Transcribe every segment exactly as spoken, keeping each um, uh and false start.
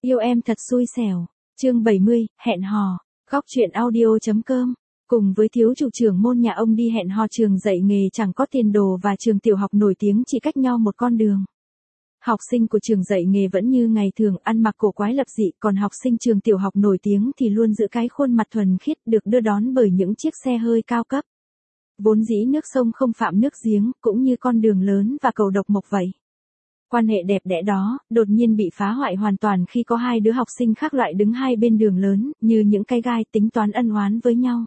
Yêu em thật xui xẻo. Chương bảy mươi, hẹn hò. Góc truyện audio chấm com. Cùng với thiếu chủ trưởng môn nhà ông đi hẹn hò trường dạy nghề chẳng có tiền đồ và trường tiểu học nổi tiếng chỉ cách nhau một con đường. Học sinh của trường dạy nghề vẫn như ngày thường ăn mặc cổ quái lập dị, còn học sinh trường tiểu học nổi tiếng thì luôn giữ cái khuôn mặt thuần khiết được đưa đón bởi những chiếc xe hơi cao cấp. Vốn dĩ nước sông không phạm nước giếng, cũng như con đường lớn và cầu độc mộc vậy. Quan hệ đẹp đẽ đó, đột nhiên bị phá hoại hoàn toàn khi có hai đứa học sinh khác loại đứng hai bên đường lớn, như những cái gai tính toán ân oán với nhau.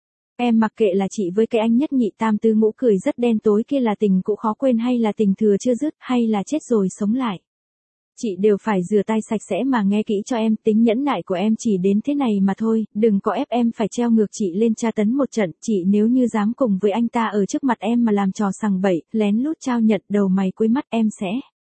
Em mặc kệ là chị với cái anh nhất nhị tam tứ ngũ cười rất đen tối kia là tình cũ khó quên hay là tình thừa chưa dứt hay là chết rồi sống lại. Chị đều phải rửa tay sạch sẽ mà nghe kỹ cho em, tính nhẫn nại của em chỉ đến thế này mà thôi, đừng có ép em phải treo ngược chị lên tra tấn một trận, chị nếu như dám cùng với anh ta ở trước mặt em mà làm trò sằng bậy, lén lút trao nhận đầu mày cuối mắt em sẽ.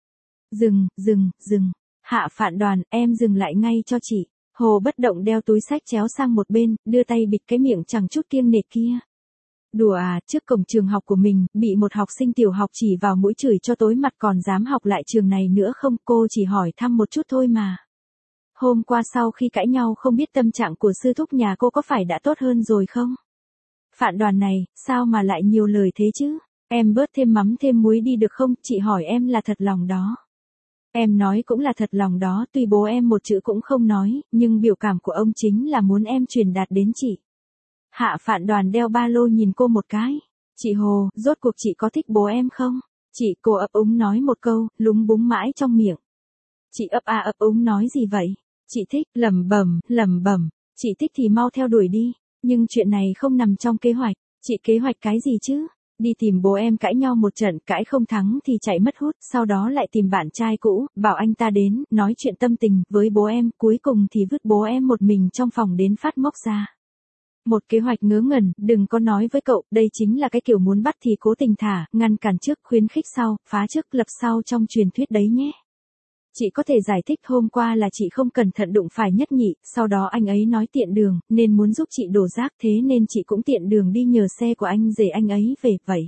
Dừng, dừng, dừng. Hạ Phạn Đoàn, em dừng lại ngay cho chị. Hồ Bất Động đeo túi sách chéo sang một bên, đưa tay bịt cái miệng chẳng chút kiêng nể kia. Đùa à, trước cổng trường học của mình, bị một học sinh tiểu học chỉ vào mũi chửi cho tối mặt còn dám học lại trường này nữa không, cô chỉ hỏi thăm một chút thôi mà. Hôm qua sau khi cãi nhau không biết tâm trạng của sư thúc nhà cô có phải đã tốt hơn rồi không? Phạn Đoàn này, sao mà lại nhiều lời thế chứ? Em bớt thêm mắm thêm muối đi được không, chị hỏi em là thật lòng đó. Em nói cũng là thật lòng đó, tuy bố em một chữ cũng không nói, nhưng biểu cảm của ông chính là muốn em truyền đạt đến chị. Hạ Phạn Đoàn đeo ba lô nhìn cô một cái. Chị Hồ, rốt cuộc chị có thích bố em không? Chị, cô ấp úng nói một câu, lúng búng mãi trong miệng. Chị ấp a ấp úng nói gì vậy? Chị thích, lẩm bẩm, lẩm bẩm. Chị thích thì mau theo đuổi đi. Nhưng chuyện này không nằm trong kế hoạch. Chị kế hoạch cái gì chứ? Đi tìm bố em cãi nhau một trận, cãi không thắng thì chạy mất hút, sau đó lại tìm bạn trai cũ, bảo anh ta đến, nói chuyện tâm tình với bố em, cuối cùng thì vứt bố em một mình trong phòng đến phát mốc ra. Một kế hoạch ngớ ngẩn, đừng có nói với cậu, đây chính là cái kiểu muốn bắt thì cố tình thả, ngăn cản trước, khuyến khích sau, phá trước, lập sau trong truyền thuyết đấy nhé. Chị có thể giải thích hôm qua là chị không cẩn thận đụng phải Nhất Nhị, sau đó anh ấy nói tiện đường, nên muốn giúp chị đổ rác thế nên chị cũng tiện đường đi nhờ xe của anh rể anh ấy về, vậy.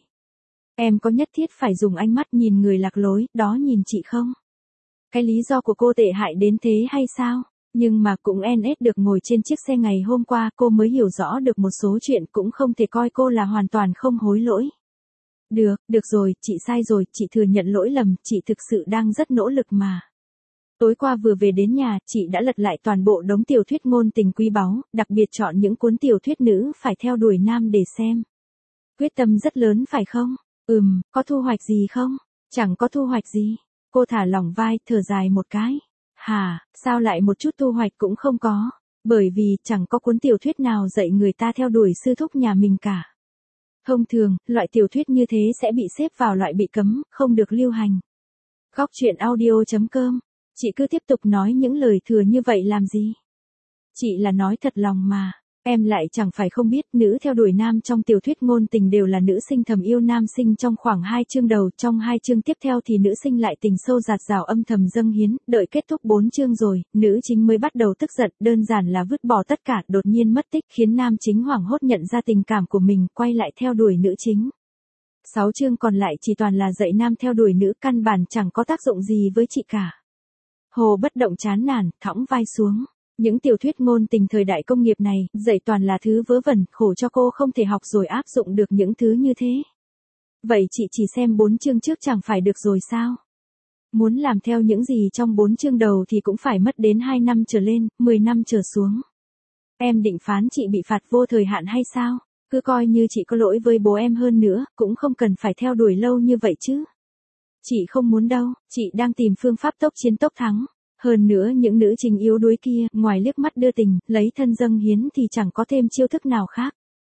Em có nhất thiết phải dùng ánh mắt nhìn người lạc lối, đó nhìn chị không? Cái lý do của cô tệ hại đến thế hay sao? Nhưng mà cũng en ét được ngồi trên chiếc xe ngày hôm qua cô mới hiểu rõ được một số chuyện, cũng không thể coi cô là hoàn toàn không hối lỗi. Được, được rồi, chị sai rồi, chị thừa nhận lỗi lầm, chị thực sự đang rất nỗ lực mà. Tối qua vừa về đến nhà, chị đã lật lại toàn bộ đống tiểu thuyết ngôn tình quý báu, đặc biệt chọn những cuốn tiểu thuyết nữ phải theo đuổi nam để xem. Quyết tâm rất lớn phải không? Ừm, có thu hoạch gì không? Chẳng có thu hoạch gì. Cô thả lỏng vai, thở dài một cái. Hà, sao lại một chút thu hoạch cũng không có? Bởi vì chẳng có cuốn tiểu thuyết nào dạy người ta theo đuổi sư thúc nhà mình cả. Thông thường, loại tiểu thuyết như thế sẽ bị xếp vào loại bị cấm, không được lưu hành. Góc truyện audio chấm com. Chị cứ tiếp tục nói những lời thừa như vậy làm gì? Chị là nói thật lòng mà. Em lại chẳng phải không biết, nữ theo đuổi nam trong tiểu thuyết ngôn tình đều là nữ sinh thầm yêu nam sinh trong khoảng hai chương đầu, trong hai chương tiếp theo thì nữ sinh lại tình sâu dạt dào âm thầm dâng hiến, đợi kết thúc bốn chương rồi, nữ chính mới bắt đầu tức giận, đơn giản là vứt bỏ tất cả, đột nhiên mất tích, khiến nam chính hoảng hốt nhận ra tình cảm của mình, quay lại theo đuổi nữ chính. Sáu chương còn lại chỉ toàn là dạy nam theo đuổi nữ, căn bản chẳng có tác dụng gì với chị cả. Hồ Bất Động chán nản, thõng vai xuống. Những tiểu thuyết ngôn tình thời đại công nghiệp này, dạy toàn là thứ vớ vẩn, khổ cho cô không thể học rồi áp dụng được những thứ như thế. Vậy chị chỉ xem bốn chương trước chẳng phải được rồi sao? Muốn làm theo những gì trong bốn chương đầu thì cũng phải mất đến hai năm trở lên, mười năm trở xuống. Em định phán chị bị phạt vô thời hạn hay sao? Cứ coi như chị có lỗi với bố em hơn nữa, cũng không cần phải theo đuổi lâu như vậy chứ. Chị không muốn đâu, chị đang tìm phương pháp tốc chiến tốc thắng. Hơn nữa những nữ chính yếu đuối kia, ngoài liếc mắt đưa tình, lấy thân dâng hiến thì chẳng có thêm chiêu thức nào khác.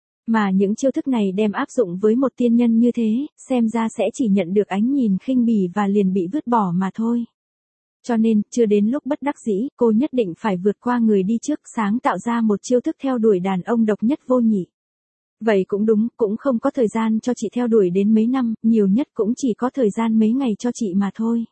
Mà những chiêu thức này đem áp dụng với một tiên nhân như thế, xem ra sẽ chỉ nhận được ánh nhìn khinh bỉ và liền bị vứt bỏ mà thôi. Cho nên, chưa đến lúc bất đắc dĩ, cô nhất định phải vượt qua người đi trước, sáng tạo ra một chiêu thức theo đuổi đàn ông độc nhất vô nhị. Vậy cũng đúng, cũng không có thời gian cho chị theo đuổi đến mấy năm, nhiều nhất cũng chỉ có thời gian mấy ngày cho chị mà thôi.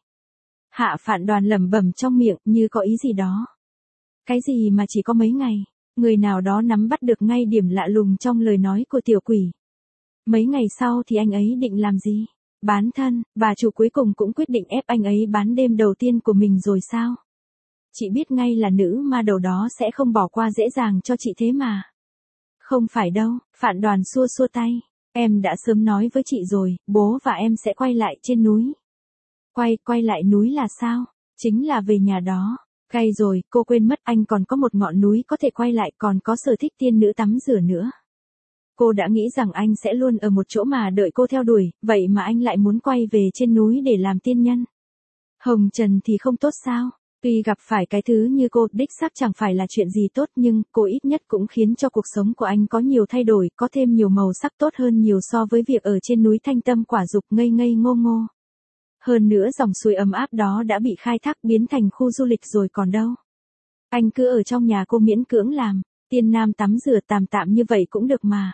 Hạ Phạn Đoàn lẩm bẩm trong miệng, như có ý gì đó. Cái gì mà chỉ có mấy ngày? Người nào đó nắm bắt được ngay điểm lạ lùng trong lời nói của tiểu quỷ. Mấy ngày sau thì anh ấy định làm gì? Bán thân, bà chủ cuối cùng cũng quyết định ép anh ấy bán đêm đầu tiên của mình rồi sao? Chị biết ngay là nữ ma đầu đó sẽ không bỏ qua dễ dàng cho chị thế mà. Không phải đâu, Phạn Đoàn xua xua tay. Em đã sớm nói với chị rồi, bố và em sẽ quay lại trên núi. Quay, quay lại núi là sao? Chính là về nhà đó. Cay rồi, cô quên mất anh còn có một ngọn núi có thể quay lại, còn có sở thích tiên nữ tắm rửa nữa. Cô đã nghĩ rằng anh sẽ luôn ở một chỗ mà đợi cô theo đuổi, vậy mà anh lại muốn quay về trên núi để làm tiên nhân. Hồng Trần thì không tốt sao? Tuy gặp phải cái thứ như cô, đích xác chẳng phải là chuyện gì tốt, nhưng cô ít nhất cũng khiến cho cuộc sống của anh có nhiều thay đổi, có thêm nhiều màu sắc tốt hơn nhiều so với việc ở trên núi thanh tâm quả dục ngây ngây ngô ngô. Hơn nữa dòng suối ấm áp đó đã bị khai thác biến thành khu du lịch rồi còn đâu. Anh cứ ở trong nhà cô miễn cưỡng làm, tiên nam tắm rửa tạm tạm như vậy cũng được mà.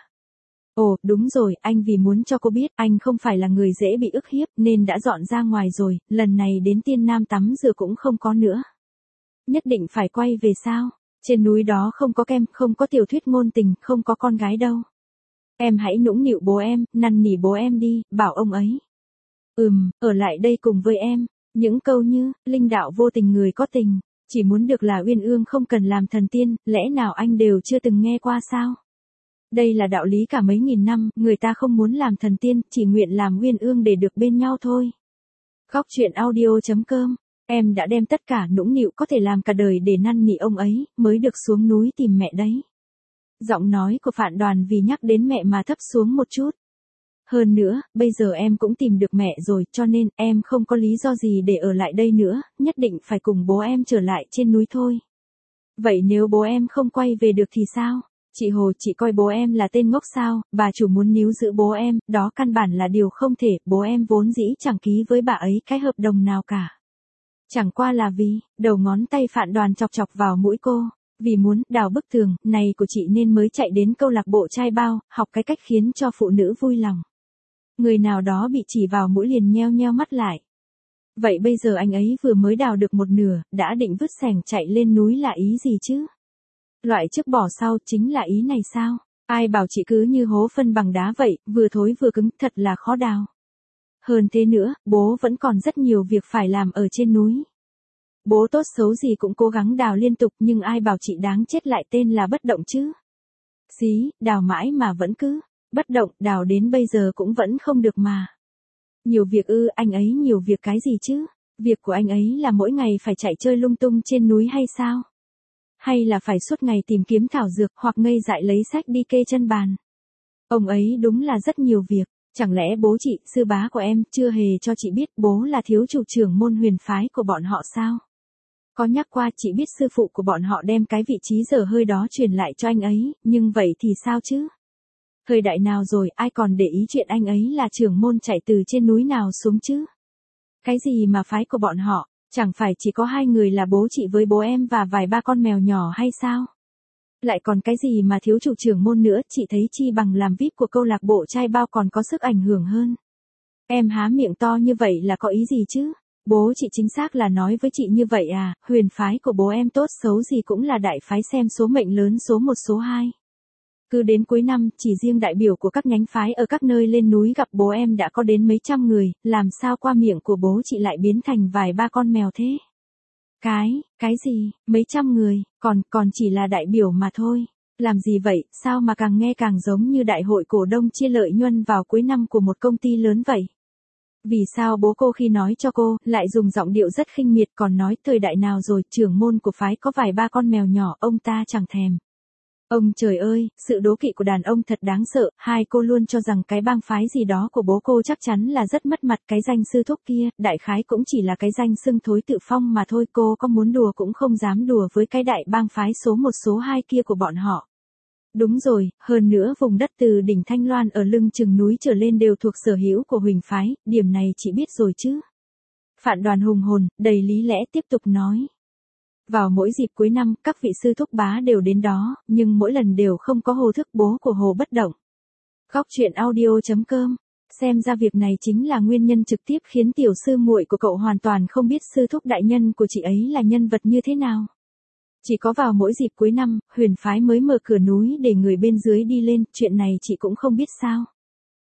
Ồ, đúng rồi, anh vì muốn cho cô biết anh không phải là người dễ bị ức hiếp nên đã dọn ra ngoài rồi, lần này đến tiên nam tắm rửa cũng không có nữa. Nhất định phải quay về sao? Trên núi đó không có kem, không có tiểu thuyết ngôn tình, không có con gái đâu. Em hãy nũng nịu bố em, năn nỉ bố em đi, bảo ông ấy. Ừm, ở lại đây cùng với em. Những câu như, linh đạo vô tình người có tình, chỉ muốn được là uyên ương không cần làm thần tiên, lẽ nào anh đều chưa từng nghe qua sao? Đây là đạo lý cả mấy nghìn năm, người ta không muốn làm thần tiên, chỉ nguyện làm uyên ương để được bên nhau thôi. Góc truyện audio chấm com. Em đã đem tất cả nũng nịu có thể làm cả đời để năn nỉ ông ấy, mới được xuống núi tìm mẹ đấy. Giọng nói của Phạn Đoàn vì nhắc đến mẹ mà thấp xuống một chút. Hơn nữa, bây giờ em cũng tìm được mẹ rồi, cho nên em không có lý do gì để ở lại đây nữa, nhất định phải cùng bố em trở lại trên núi thôi. Vậy nếu bố em không quay về được thì sao? Chị Hồ, chị coi bố em là tên ngốc sao? Bà chủ muốn níu giữ bố em, đó căn bản là điều không thể, bố em vốn dĩ chẳng ký với bà ấy cái hợp đồng nào cả. Chẳng qua là vì, đầu ngón tay Phạn Đoàn chọc chọc vào mũi cô, vì muốn đào bức tường này của chị nên mới chạy đến câu lạc bộ trai bao, học cái cách khiến cho phụ nữ vui lòng. Người nào đó bị chỉ vào mũi liền nheo nheo mắt lại. Vậy bây giờ anh ấy vừa mới đào được một nửa, đã định vứt xẻng chạy lên núi là ý gì chứ? Loại trước bỏ sau chính là ý này sao? Ai bảo chị cứ như hố phân bằng đá vậy, vừa thối vừa cứng, thật là khó đào. Hơn thế nữa, bố vẫn còn rất nhiều việc phải làm ở trên núi. Bố tốt xấu gì cũng cố gắng đào liên tục, nhưng ai bảo chị đáng chết lại tên là bất động chứ? Xí, đào mãi mà vẫn cứ bất động, đào đến bây giờ cũng vẫn không được mà. Nhiều việc ư, anh ấy nhiều việc cái gì chứ? Việc của anh ấy là mỗi ngày phải chạy chơi lung tung trên núi hay sao? Hay là phải suốt ngày tìm kiếm thảo dược hoặc ngây dại lấy sách đi kê chân bàn? Ông ấy đúng là rất nhiều việc. Chẳng lẽ bố chị, sư bá của em, chưa hề cho chị biết bố là thiếu chủ trưởng môn huyền phái của bọn họ sao? Có nhắc qua chị biết sư phụ của bọn họ đem cái vị trí dở hơi đó truyền lại cho anh ấy, nhưng vậy thì sao chứ? Thời đại nào rồi, ai còn để ý chuyện anh ấy là trưởng môn chạy từ trên núi nào xuống chứ? Cái gì mà phái của bọn họ, chẳng phải chỉ có hai người là bố chị với bố em và vài ba con mèo nhỏ hay sao? Lại còn cái gì mà thiếu chủ trưởng môn nữa, chị thấy chi bằng làm víp của câu lạc bộ trai bao còn có sức ảnh hưởng hơn. Em há miệng to như vậy là có ý gì chứ? Bố chị chính xác là nói với chị như vậy à, huyền phái của bố em tốt xấu gì cũng là đại phái xem số mệnh lớn số một số hai. Cứ đến cuối năm, chỉ riêng đại biểu của các nhánh phái ở các nơi lên núi gặp bố em đã có đến mấy trăm người, làm sao qua miệng của bố chị lại biến thành vài ba con mèo thế? Cái, cái gì, mấy trăm người, còn, còn chỉ là đại biểu mà thôi. Làm gì vậy, sao mà càng nghe càng giống như đại hội cổ đông chia lợi nhuận vào cuối năm của một công ty lớn vậy? Vì sao bố cô khi nói cho cô, lại dùng giọng điệu rất khinh miệt còn nói thời đại nào rồi, trưởng môn của phái có vài ba con mèo nhỏ, ông ta chẳng thèm. Ông trời ơi, sự đố kỵ của đàn ông thật đáng sợ, hai cô luôn cho rằng cái bang phái gì đó của bố cô chắc chắn là rất mất mặt, cái danh sư thúc kia, đại khái cũng chỉ là cái danh xưng thối tự phong mà thôi, cô có muốn đùa cũng không dám đùa với cái đại bang phái số một số hai kia của bọn họ. Đúng rồi, hơn nữa vùng đất từ đỉnh Thanh Loan ở lưng chừng núi trở lên đều thuộc sở hữu của Huỳnh phái, điểm này chị biết rồi chứ. Phạn Đoàn hùng hồn, đầy lý lẽ tiếp tục nói. Vào mỗi dịp cuối năm, các vị sư thúc bá đều đến đó, nhưng mỗi lần đều không có Hồ Thức, bố của Hồ Bất Động. Góc truyện audio chấm com. Xem ra việc này chính là nguyên nhân trực tiếp khiến tiểu sư muội của cậu hoàn toàn không biết sư thúc đại nhân của chị ấy là nhân vật như thế nào. Chỉ có vào mỗi dịp cuối năm, huyền phái mới mở cửa núi để người bên dưới đi lên, chuyện này chị cũng không biết sao.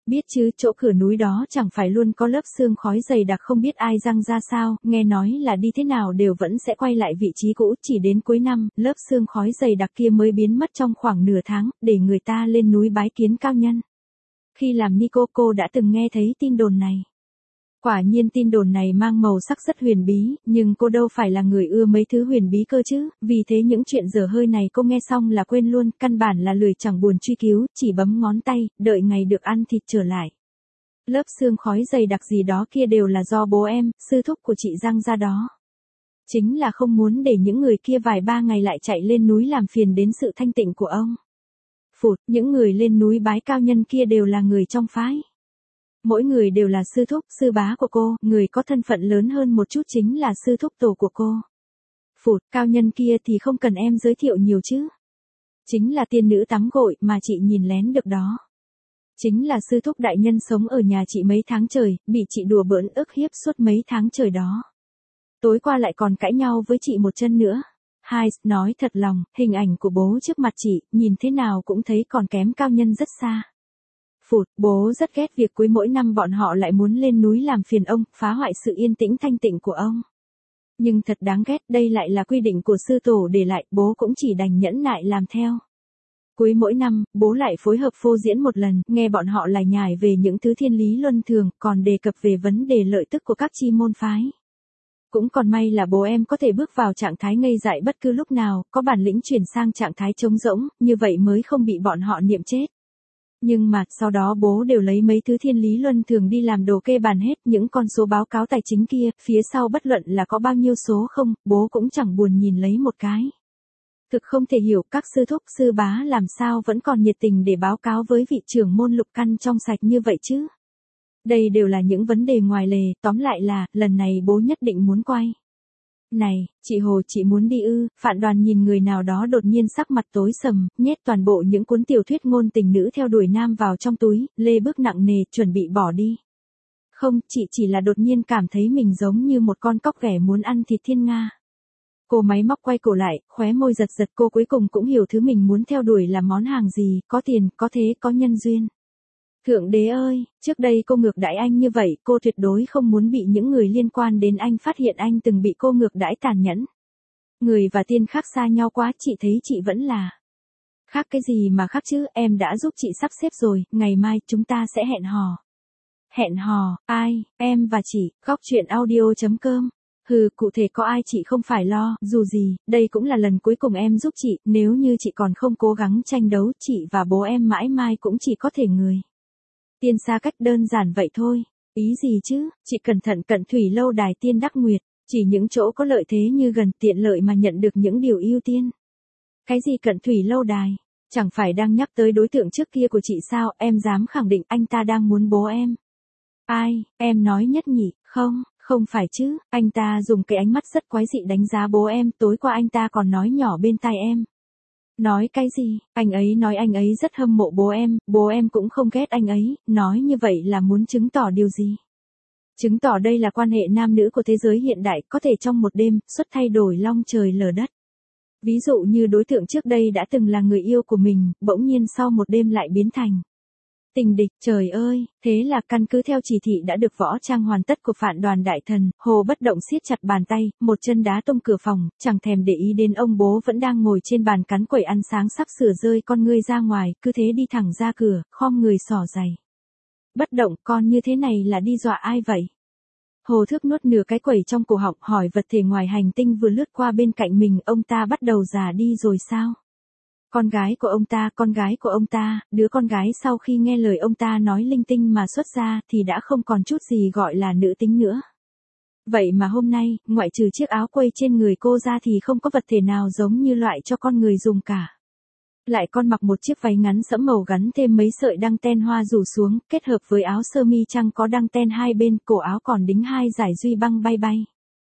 Biết chứ, chỗ cửa núi đó chẳng phải luôn có lớp sương khói dày đặc không biết ai răng ra sao, nghe nói là đi thế nào đều vẫn sẽ quay lại vị trí cũ, chỉ đến cuối năm, lớp sương khói dày đặc kia mới biến mất trong khoảng nửa tháng, để người ta lên núi bái kiến cao nhân. Khi làm ni cô, cô đã từng nghe thấy tin đồn này. Quả nhiên tin đồn này mang màu sắc rất huyền bí, nhưng cô đâu phải là người ưa mấy thứ huyền bí cơ chứ, vì thế những chuyện dở hơi này cô nghe xong là quên luôn, căn bản là lười chẳng buồn truy cứu, chỉ bấm ngón tay, đợi ngày được ăn thịt trở lại. Lớp sương khói dày đặc gì đó kia đều là do bố em, sư thúc của chị răng ra đó. Chính là không muốn để những người kia vài ba ngày lại chạy lên núi làm phiền đến sự thanh tịnh của ông. Phụt, những người lên núi bái cao nhân kia đều là người trong phái. Mỗi người đều là sư thúc, sư bá của cô, người có thân phận lớn hơn một chút chính là sư thúc tổ của cô. Phụt, cao nhân kia thì không cần em giới thiệu nhiều chứ. Chính là tiên nữ tắm gội mà chị nhìn lén được đó. Chính là sư thúc đại nhân sống ở nhà chị mấy tháng trời, bị chị đùa bỡn ức hiếp suốt mấy tháng trời đó. Tối qua lại còn cãi nhau với chị một chân nữa. Hai, nói thật lòng, hình ảnh của bố trước mặt chị, nhìn thế nào cũng thấy còn kém cao nhân rất xa. Phụt, bố rất ghét việc cuối mỗi năm bọn họ lại muốn lên núi làm phiền ông, phá hoại sự yên tĩnh thanh tịnh của ông. Nhưng thật đáng ghét, đây lại là quy định của sư tổ để lại, bố cũng chỉ đành nhẫn nại làm theo. Cuối mỗi năm, bố lại phối hợp phô diễn một lần, nghe bọn họ lải nhải về những thứ thiên lý luân thường, còn đề cập về vấn đề lợi tức của các chi môn phái. Cũng còn may là bố em có thể bước vào trạng thái ngây dại bất cứ lúc nào, có bản lĩnh chuyển sang trạng thái trống rỗng, như vậy mới không bị bọn họ niệm chết. Nhưng mà, sau đó bố đều lấy mấy thứ thiên lý luân thường đi làm đồ kê bàn hết, những con số báo cáo tài chính kia, phía sau bất luận là có bao nhiêu số không, bố cũng chẳng buồn nhìn lấy một cái. Thực không thể hiểu các sư thúc sư bá làm sao vẫn còn nhiệt tình để báo cáo với vị trưởng môn lục căn trong sạch như vậy chứ. Đây đều là những vấn đề ngoài lề, tóm lại là, lần này bố nhất định muốn quay. Này, chị Hồ chị muốn đi ư, Phạn Đoàn nhìn người nào đó đột nhiên sắc mặt tối sầm, nhét toàn bộ những cuốn tiểu thuyết ngôn tình nữ theo đuổi nam vào trong túi, lê bước nặng nề, chuẩn bị bỏ đi. Không, chị chỉ là đột nhiên cảm thấy mình giống như một con cóc ghẻ muốn ăn thịt thiên nga. Cô máy móc quay cổ lại, khóe môi giật giật cô cuối cùng cũng hiểu thứ mình muốn theo đuổi là món hàng gì, có tiền, có thế, có nhân duyên. Thượng đế ơi, trước đây cô ngược đãi anh như vậy, cô tuyệt đối không muốn bị những người liên quan đến anh phát hiện anh từng bị cô ngược đãi tàn nhẫn. Người và tiên khác xa nhau quá, chị thấy chị vẫn là. Khác cái gì mà khác chứ, em đã giúp chị sắp xếp rồi, ngày mai chúng ta sẽ hẹn hò. Hẹn hò, ai, em và chị, góc chuyện audio chấm com. Hừ, cụ thể có ai chị không phải lo, dù gì, đây cũng là lần cuối cùng em giúp chị, nếu như chị còn không cố gắng tranh đấu, chị và bố em mãi mai cũng chỉ có thể người. Tiên xa cách đơn giản vậy thôi. Ý gì chứ, chị cẩn thận cận thủy lâu đài tiên đắc nguyệt, chỉ những chỗ có lợi thế như gần tiện lợi mà nhận được những điều ưu tiên. Cái gì cận thủy lâu đài? Chẳng phải đang nhắc tới đối tượng trước kia của chị sao, em dám khẳng định anh ta đang muốn bố em. Ai, em nói nhất nhỉ, không, không phải chứ, anh ta dùng cái ánh mắt rất quái dị đánh giá bố em, tối qua anh ta còn nói nhỏ bên tai em. Nói cái gì, anh ấy nói anh ấy rất hâm mộ bố em, bố em cũng không ghét anh ấy, nói như vậy là muốn chứng tỏ điều gì? Chứng tỏ đây là quan hệ nam nữ của thế giới hiện đại, có thể trong một đêm, xuất thay đổi long trời lở đất. Ví dụ như đối tượng trước đây đã từng là người yêu của mình, bỗng nhiên sau một đêm lại biến thành tình địch, trời ơi, thế là căn cứ theo chỉ thị đã được võ trang hoàn tất của Phạn Đoàn đại thần, Hồ bất động siết chặt bàn tay, một chân đá tung cửa phòng, chẳng thèm để ý đến ông bố vẫn đang ngồi trên bàn cắn quẩy ăn sáng sắp sửa rơi con ngươi ra ngoài, cứ thế đi thẳng ra cửa, khom người xỏ giày. Bất động, con như thế này là đi dọa ai vậy? Hồ Thước nuốt nửa cái quẩy trong cổ họng, hỏi vật thể ngoài hành tinh vừa lướt qua bên cạnh mình, ông ta bắt đầu già đi rồi sao? Con gái của ông ta, con gái của ông ta, đứa con gái sau khi nghe lời ông ta nói linh tinh mà xuất ra thì đã không còn chút gì gọi là nữ tính nữa. Vậy mà hôm nay, ngoại trừ chiếc áo quây trên người cô ra thì không có vật thể nào giống như loại cho con người dùng cả. Lại con mặc một chiếc váy ngắn sẫm màu gắn thêm mấy sợi đăng ten hoa rủ xuống, kết hợp với áo sơ mi trăng có đăng ten hai bên, cổ áo còn đính hai dải duy băng bay bay.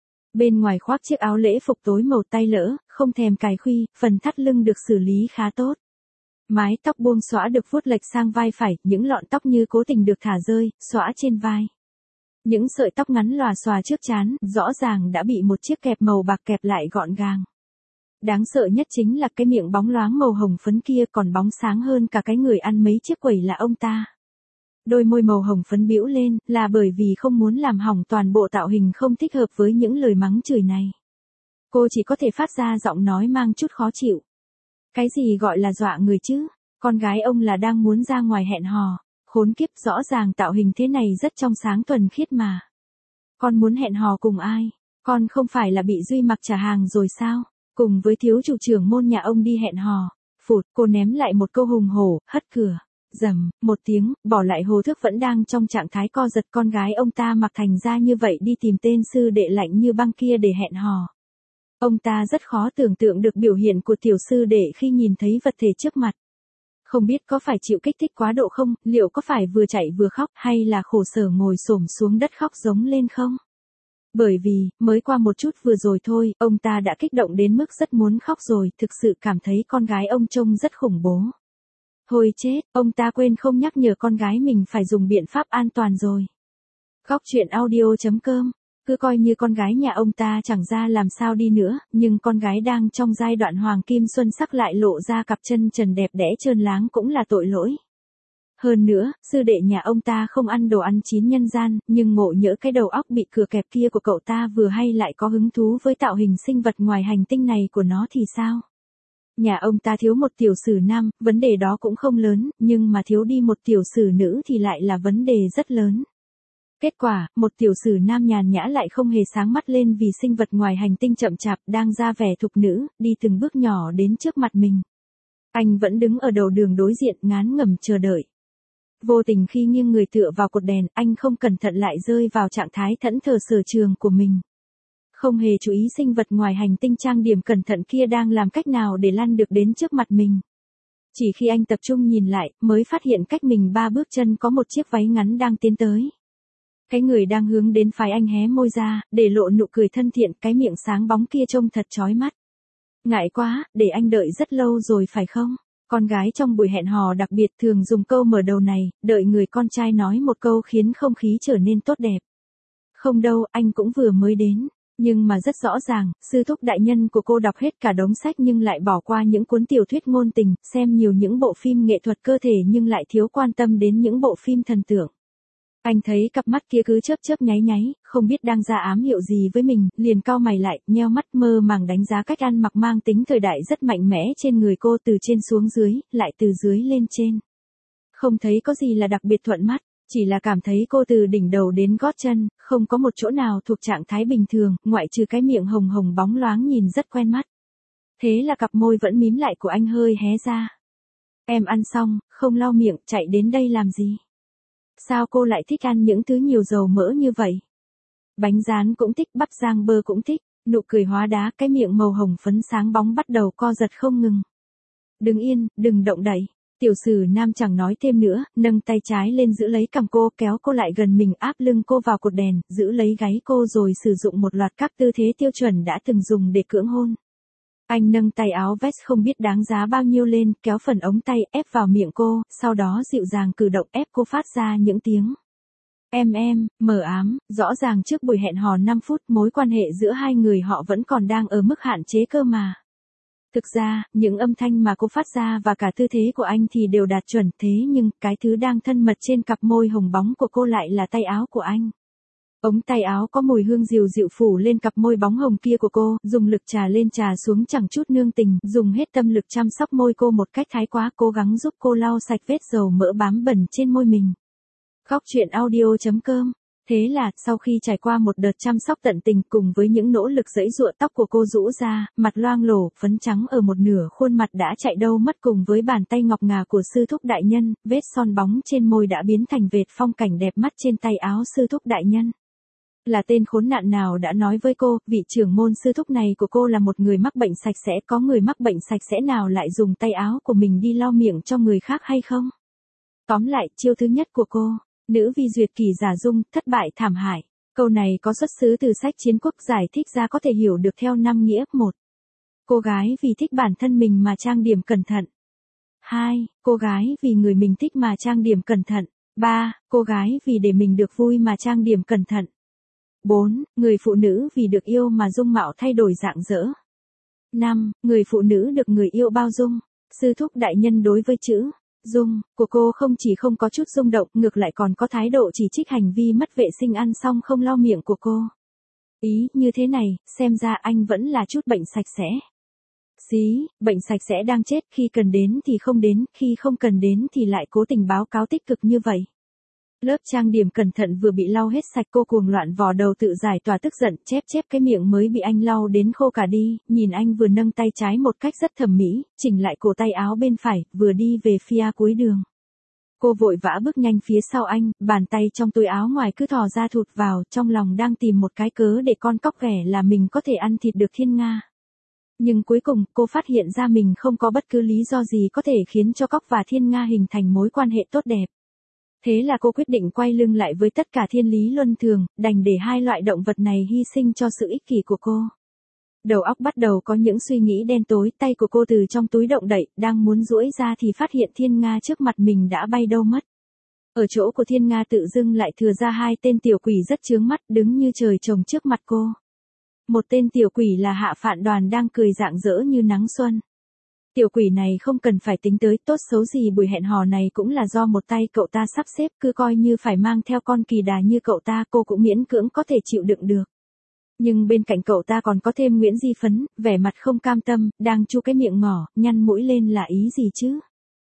Bên ngoài khoác chiếc áo lễ phục tối màu tay lỡ, không thèm cài khuy, phần thắt lưng được xử lý khá tốt. Mái tóc buông xõa được vuốt lệch sang vai phải, những lọn tóc như cố tình được thả rơi, xõa trên vai. Những sợi tóc ngắn lòa xòa trước trán, rõ ràng đã bị một chiếc kẹp màu bạc kẹp lại gọn gàng. Đáng sợ nhất chính là cái miệng bóng loáng màu hồng phấn kia còn bóng sáng hơn cả cái người ăn mấy chiếc quẩy là ông ta. Đôi môi màu hồng phấn bĩu lên, là bởi vì không muốn làm hỏng toàn bộ tạo hình không thích hợp với những lời mắng chửi này. Cô chỉ có thể phát ra giọng nói mang chút khó chịu. Cái gì gọi là dọa người chứ? Con gái ông là đang muốn ra ngoài hẹn hò. Khốn kiếp, rõ ràng tạo hình thế này rất trong sáng thuần khiết mà. Con muốn hẹn hò cùng ai? Con không phải là bị Duy mặc trả hàng rồi sao? Cùng với thiếu chủ trưởng môn nhà ông đi hẹn hò. Phụt, cô ném lại một câu hùng hổ, hất cửa. Rầm, một tiếng, bỏ lại Hồ Thước vẫn đang trong trạng thái co giật, con gái ông ta mặc thành ra như vậy đi tìm tên sư đệ lạnh như băng kia để hẹn hò. Ông ta rất khó tưởng tượng được biểu hiện của tiểu sư đệ khi nhìn thấy vật thể trước mặt. Không biết có phải chịu kích thích quá độ không, liệu có phải vừa chạy vừa khóc hay là khổ sở ngồi xổm xuống đất khóc giống lên không? Bởi vì, mới qua một chút vừa rồi thôi, ông ta đã kích động đến mức rất muốn khóc rồi, thực sự cảm thấy con gái ông trông rất khủng bố. Thôi chết, ông ta quên không nhắc nhở con gái mình phải dùng biện pháp an toàn rồi. Góc truyện audio chấm com, cứ coi như con gái nhà ông ta chẳng ra làm sao đi nữa, nhưng con gái đang trong giai đoạn hoàng kim xuân sắc lại lộ ra cặp chân trần đẹp đẽ trơn láng cũng là tội lỗi. Hơn nữa, sư đệ nhà ông ta không ăn đồ ăn chín nhân gian, nhưng ngộ nhỡ cái đầu óc bị cửa kẹp kia của cậu ta vừa hay lại có hứng thú với tạo hình sinh vật ngoài hành tinh này của nó thì sao? Nhà ông ta thiếu một tiểu sử nam, vấn đề đó cũng không lớn, nhưng mà thiếu đi một tiểu sử nữ thì lại là vấn đề rất lớn. Kết quả, một tiểu sử nam nhàn nhã lại không hề sáng mắt lên vì sinh vật ngoài hành tinh chậm chạp đang ra vẻ thục nữ, đi từng bước nhỏ đến trước mặt mình. Anh vẫn đứng ở đầu đường đối diện ngán ngẩm chờ đợi. Vô tình khi nghiêng người tựa vào cột đèn, anh không cẩn thận lại rơi vào trạng thái thẫn thờ sở trường của mình. Không hề chú ý sinh vật ngoài hành tinh trang điểm cẩn thận kia đang làm cách nào để lăn được đến trước mặt mình. Chỉ khi anh tập trung nhìn lại, mới phát hiện cách mình ba bước chân có một chiếc váy ngắn đang tiến tới. Cái người đang hướng đến phái anh hé môi ra, để lộ nụ cười thân thiện, cái miệng sáng bóng kia trông thật chói mắt. Ngại quá, để anh đợi rất lâu rồi phải không? Con gái trong buổi hẹn hò đặc biệt thường dùng câu mở đầu này, đợi người con trai nói một câu khiến không khí trở nên tốt đẹp. Không đâu, anh cũng vừa mới đến. Nhưng mà rất rõ ràng, sư thúc đại nhân của cô đọc hết cả đống sách nhưng lại bỏ qua những cuốn tiểu thuyết ngôn tình, xem nhiều những bộ phim nghệ thuật cơ thể nhưng lại thiếu quan tâm đến những bộ phim thần tượng. Anh thấy cặp mắt kia cứ chớp chớp nháy nháy, không biết đang ra ám hiệu gì với mình, liền cau mày lại, nheo mắt mơ màng đánh giá cách ăn mặc mang tính thời đại rất mạnh mẽ trên người cô từ trên xuống dưới, lại từ dưới lên trên. Không thấy có gì là đặc biệt thuận mắt, chỉ là cảm thấy cô từ đỉnh đầu đến gót chân, không có một chỗ nào thuộc trạng thái bình thường, ngoại trừ cái miệng hồng hồng bóng loáng nhìn rất quen mắt. Thế là cặp môi vẫn mím lại của anh hơi hé ra. Em ăn xong, không lau miệng, chạy đến đây làm gì? Sao cô lại thích ăn những thứ nhiều dầu mỡ như vậy? Bánh rán cũng thích, bắp rang bơ cũng thích, nụ cười hóa đá, cái miệng màu hồng phấn sáng bóng bắt đầu co giật không ngừng. Đứng yên, đừng động đậy. Tiểu sử nam chẳng nói thêm nữa, nâng tay trái lên giữ lấy cằm cô, kéo cô lại gần mình, áp lưng cô vào cột đèn, giữ lấy gáy cô rồi sử dụng một loạt các tư thế tiêu chuẩn đã từng dùng để cưỡng hôn. Anh nâng tay áo vest không biết đáng giá bao nhiêu lên, kéo phần ống tay ép vào miệng cô, sau đó dịu dàng cử động ép cô phát ra những tiếng. Em em, mờ ám, rõ ràng trước buổi hẹn hò năm phút mối quan hệ giữa hai người họ vẫn còn đang ở mức hạn chế cơ mà. Thực ra, những âm thanh mà cô phát ra và cả tư thế của anh thì đều đạt chuẩn, thế nhưng cái thứ đang thân mật trên cặp môi hồng bóng của cô lại là tay áo của anh. Ống tay áo có mùi hương dịu dịu phủ lên cặp môi bóng hồng kia của cô, dùng lực trà lên trà xuống chẳng chút nương tình, dùng hết tâm lực chăm sóc môi cô một cách thái quá, cố gắng giúp cô lau sạch vết dầu mỡ bám bẩn trên môi mình. Góc truyện audio chấm com. Thế là, sau khi trải qua một đợt chăm sóc tận tình cùng với những nỗ lực giãy giụa, tóc của cô rũ ra, mặt loang lổ, phấn trắng ở một nửa khuôn mặt đã chạy đâu mất cùng với bàn tay ngọc ngà của sư thúc đại nhân, vết son bóng trên môi đã biến thành vệt phong cảnh đẹp mắt trên tay áo sư thúc đại nhân. Là tên khốn nạn nào đã nói với cô, vị trưởng môn sư thúc này của cô là một người mắc bệnh sạch sẽ, có người mắc bệnh sạch sẽ nào lại dùng tay áo của mình đi lau miệng cho người khác hay không? Tóm lại, chiêu thứ nhất của cô, nữ vi duyệt kỳ giả dung, thất bại thảm hại. Câu này có xuất xứ từ sách Chiến Quốc, giải thích ra có thể hiểu được theo năm nghĩa. Một. Cô gái vì thích bản thân mình mà trang điểm cẩn thận. Hai. Cô gái vì người mình thích mà trang điểm cẩn thận. Ba. Cô gái vì để mình được vui mà trang điểm cẩn thận. Bốn. Người phụ nữ vì được yêu mà dung mạo thay đổi rạng rỡ. Năm. Người phụ nữ được người yêu bao dung. Sư thúc đại nhân đối với chữ Dung, của cô không chỉ không có chút rung động, ngược lại còn có thái độ chỉ trích hành vi mất vệ sinh ăn xong không lau miệng của cô. Ý, như thế này, xem ra anh vẫn là chút bệnh sạch sẽ. Xí, bệnh sạch sẽ đang chết, khi cần đến thì không đến, khi không cần đến thì lại cố tình báo cáo tích cực như vậy. Lớp trang điểm cẩn thận vừa bị lau hết sạch, cô cuồng loạn vò đầu tự giải tỏa tức giận, chép chép cái miệng mới bị anh lau đến khô cả đi, nhìn anh vừa nâng tay trái một cách rất thẩm mỹ, chỉnh lại cổ tay áo bên phải, vừa đi về phía cuối đường. Cô vội vã bước nhanh phía sau anh, bàn tay trong túi áo ngoài cứ thò ra thụt vào, trong lòng đang tìm một cái cớ để con cóc ghẻ là mình có thể ăn thịt được Thiên Nga. Nhưng cuối cùng, cô phát hiện ra mình không có bất cứ lý do gì có thể khiến cho cóc và Thiên Nga hình thành mối quan hệ tốt đẹp. Thế là cô quyết định quay lưng lại với tất cả thiên lý luân thường, đành để hai loại động vật này hy sinh cho sự ích kỷ của cô. Đầu óc bắt đầu có những suy nghĩ đen tối, tay của cô từ trong túi động đậy, đang muốn duỗi ra thì phát hiện Thiên Nga trước mặt mình đã bay đâu mất. Ở chỗ của Thiên Nga tự dưng lại thừa ra hai tên tiểu quỷ rất chướng mắt, đứng như trời trồng trước mặt cô. Một tên tiểu quỷ là Hạ Phạn Đoàn đang cười rạng rỡ như nắng xuân. Tiểu quỷ này không cần phải tính tới, tốt xấu gì buổi hẹn hò này cũng là do một tay cậu ta sắp xếp, cứ coi như phải mang theo con kỳ đà như cậu ta, cô cũng miễn cưỡng có thể chịu đựng được. Nhưng bên cạnh cậu ta còn có thêm Nguyễn Di Phấn, vẻ mặt không cam tâm, đang chu cái miệng ngỏ, nhăn mũi lên là ý gì chứ?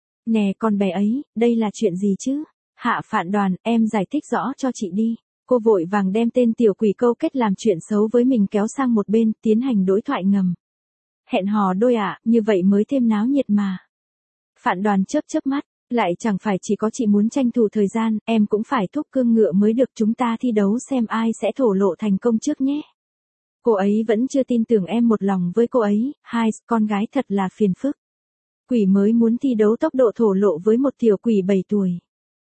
Nè con bé ấy, đây là chuyện gì chứ? Hạ Phạn Đoàn, em giải thích rõ cho chị đi. Cô vội vàng đem tên tiểu quỷ câu kết làm chuyện xấu với mình kéo sang một bên, tiến hành đối thoại ngầm. Hẹn hò đôi ạ, à, như vậy mới thêm náo nhiệt mà. Phạn Đoàn chớp chớp mắt, lại chẳng phải chỉ có chị muốn tranh thủ thời gian, em cũng phải thúc cương ngựa mới được, chúng ta thi đấu xem ai sẽ thổ lộ thành công trước nhé. Cô ấy vẫn chưa tin tưởng em một lòng với cô ấy, hai, con gái thật là phiền phức. Quỷ mới muốn thi đấu tốc độ thổ lộ với một tiểu quỷ bảy tuổi.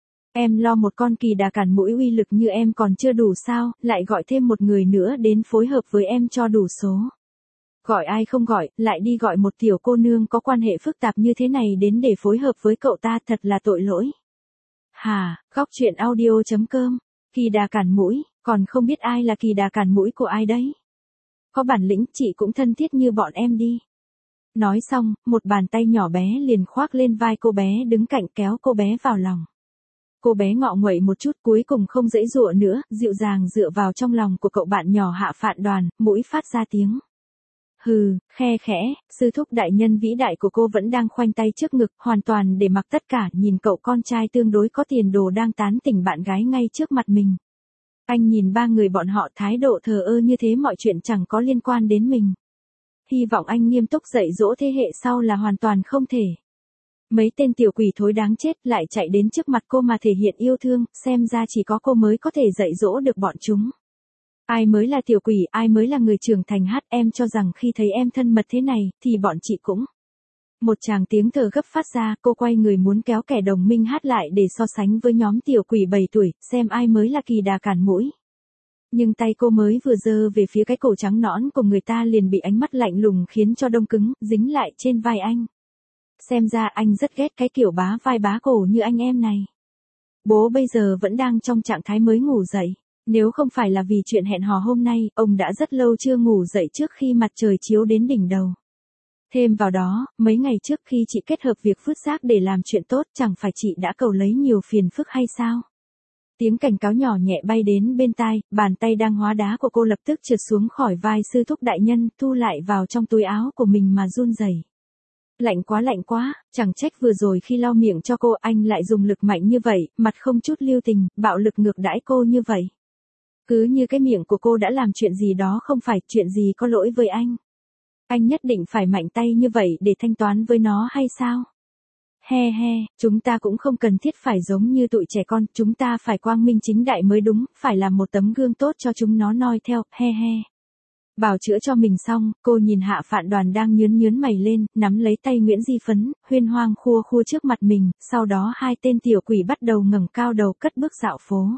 Em lo một con kỳ đà cản mũi uy lực như em còn chưa đủ sao, lại gọi thêm một người nữa đến phối hợp với em cho đủ số. Gọi ai không gọi, lại đi gọi một tiểu cô nương có quan hệ phức tạp như thế này đến để phối hợp với cậu ta, thật là tội lỗi. Hà, góc truyện audio chấm com, kỳ đà cản mũi, còn không biết ai là kỳ đà cản mũi của ai đấy. Có bản lĩnh chị cũng thân thiết như bọn em đi. Nói xong, một bàn tay nhỏ bé liền khoác lên vai cô bé đứng cạnh kéo cô bé vào lòng. Cô bé ngọ nguậy một chút cuối cùng không giãy giụa nữa, dịu dàng dựa vào trong lòng của cậu bạn nhỏ Hạ Phạn Đoàn, mũi phát ra tiếng. Hừ, khe khẽ, sư thúc đại nhân vĩ đại của cô vẫn đang khoanh tay trước ngực, hoàn toàn để mặc tất cả, nhìn cậu con trai tương đối có tiền đồ đang tán tỉnh bạn gái ngay trước mặt mình. Anh nhìn ba người bọn họ thái độ thờ ơ như thế, mọi chuyện chẳng có liên quan đến mình. Hy vọng anh nghiêm túc dạy dỗ thế hệ sau là hoàn toàn không thể. Mấy tên tiểu quỷ thối đáng chết lại chạy đến trước mặt cô mà thể hiện yêu thương, xem ra chỉ có cô mới có thể dạy dỗ được bọn chúng. Ai mới là tiểu quỷ, ai mới là người trưởng thành hát, em cho rằng khi thấy em thân mật thế này, thì bọn chị cũng. Một tràng tiếng thở gấp phát ra, cô quay người muốn kéo kẻ đồng minh hát lại để so sánh với nhóm tiểu quỷ bảy tuổi, xem ai mới là kỳ đà cản mũi. Nhưng tay cô mới vừa giơ về phía cái cổ trắng nõn của người ta liền bị ánh mắt lạnh lùng khiến cho đông cứng, dính lại trên vai anh. Xem ra anh rất ghét cái kiểu bá vai bá cổ như anh em này. Bố bây giờ vẫn đang trong trạng thái mới ngủ dậy. Nếu không phải là vì chuyện hẹn hò hôm nay, ông đã rất lâu chưa ngủ dậy trước khi mặt trời chiếu đến đỉnh đầu. Thêm vào đó, mấy ngày trước khi chị kết hợp việc vứt rác để làm chuyện tốt, chẳng phải chị đã cầu lấy nhiều phiền phức hay sao? Tiếng cảnh cáo nhỏ nhẹ bay đến bên tai, bàn tay đang hóa đá của cô lập tức trượt xuống khỏi vai sư thúc đại nhân, thu lại vào trong túi áo của mình mà run rẩy. Lạnh quá lạnh quá, chẳng trách vừa rồi khi lau miệng cho cô anh lại dùng lực mạnh như vậy, mặt không chút lưu tình, bạo lực ngược đãi cô như vậy. Cứ như cái miệng của cô đã làm chuyện gì đó không phải, chuyện gì có lỗi với anh. Anh nhất định phải mạnh tay như vậy để thanh toán với nó hay sao? He he, chúng ta cũng không cần thiết phải giống như tụi trẻ con, chúng ta phải quang minh chính đại mới đúng, phải làm một tấm gương tốt cho chúng nó noi theo, he he. Bảo chữa cho mình xong, cô nhìn Hạ Phạn Đoàn đang nhướn nhướn mày lên, nắm lấy tay Nguyễn Di Phấn, huyên hoang khua khua trước mặt mình, sau đó hai tên tiểu quỷ bắt đầu ngẩng cao đầu cất bước dạo phố.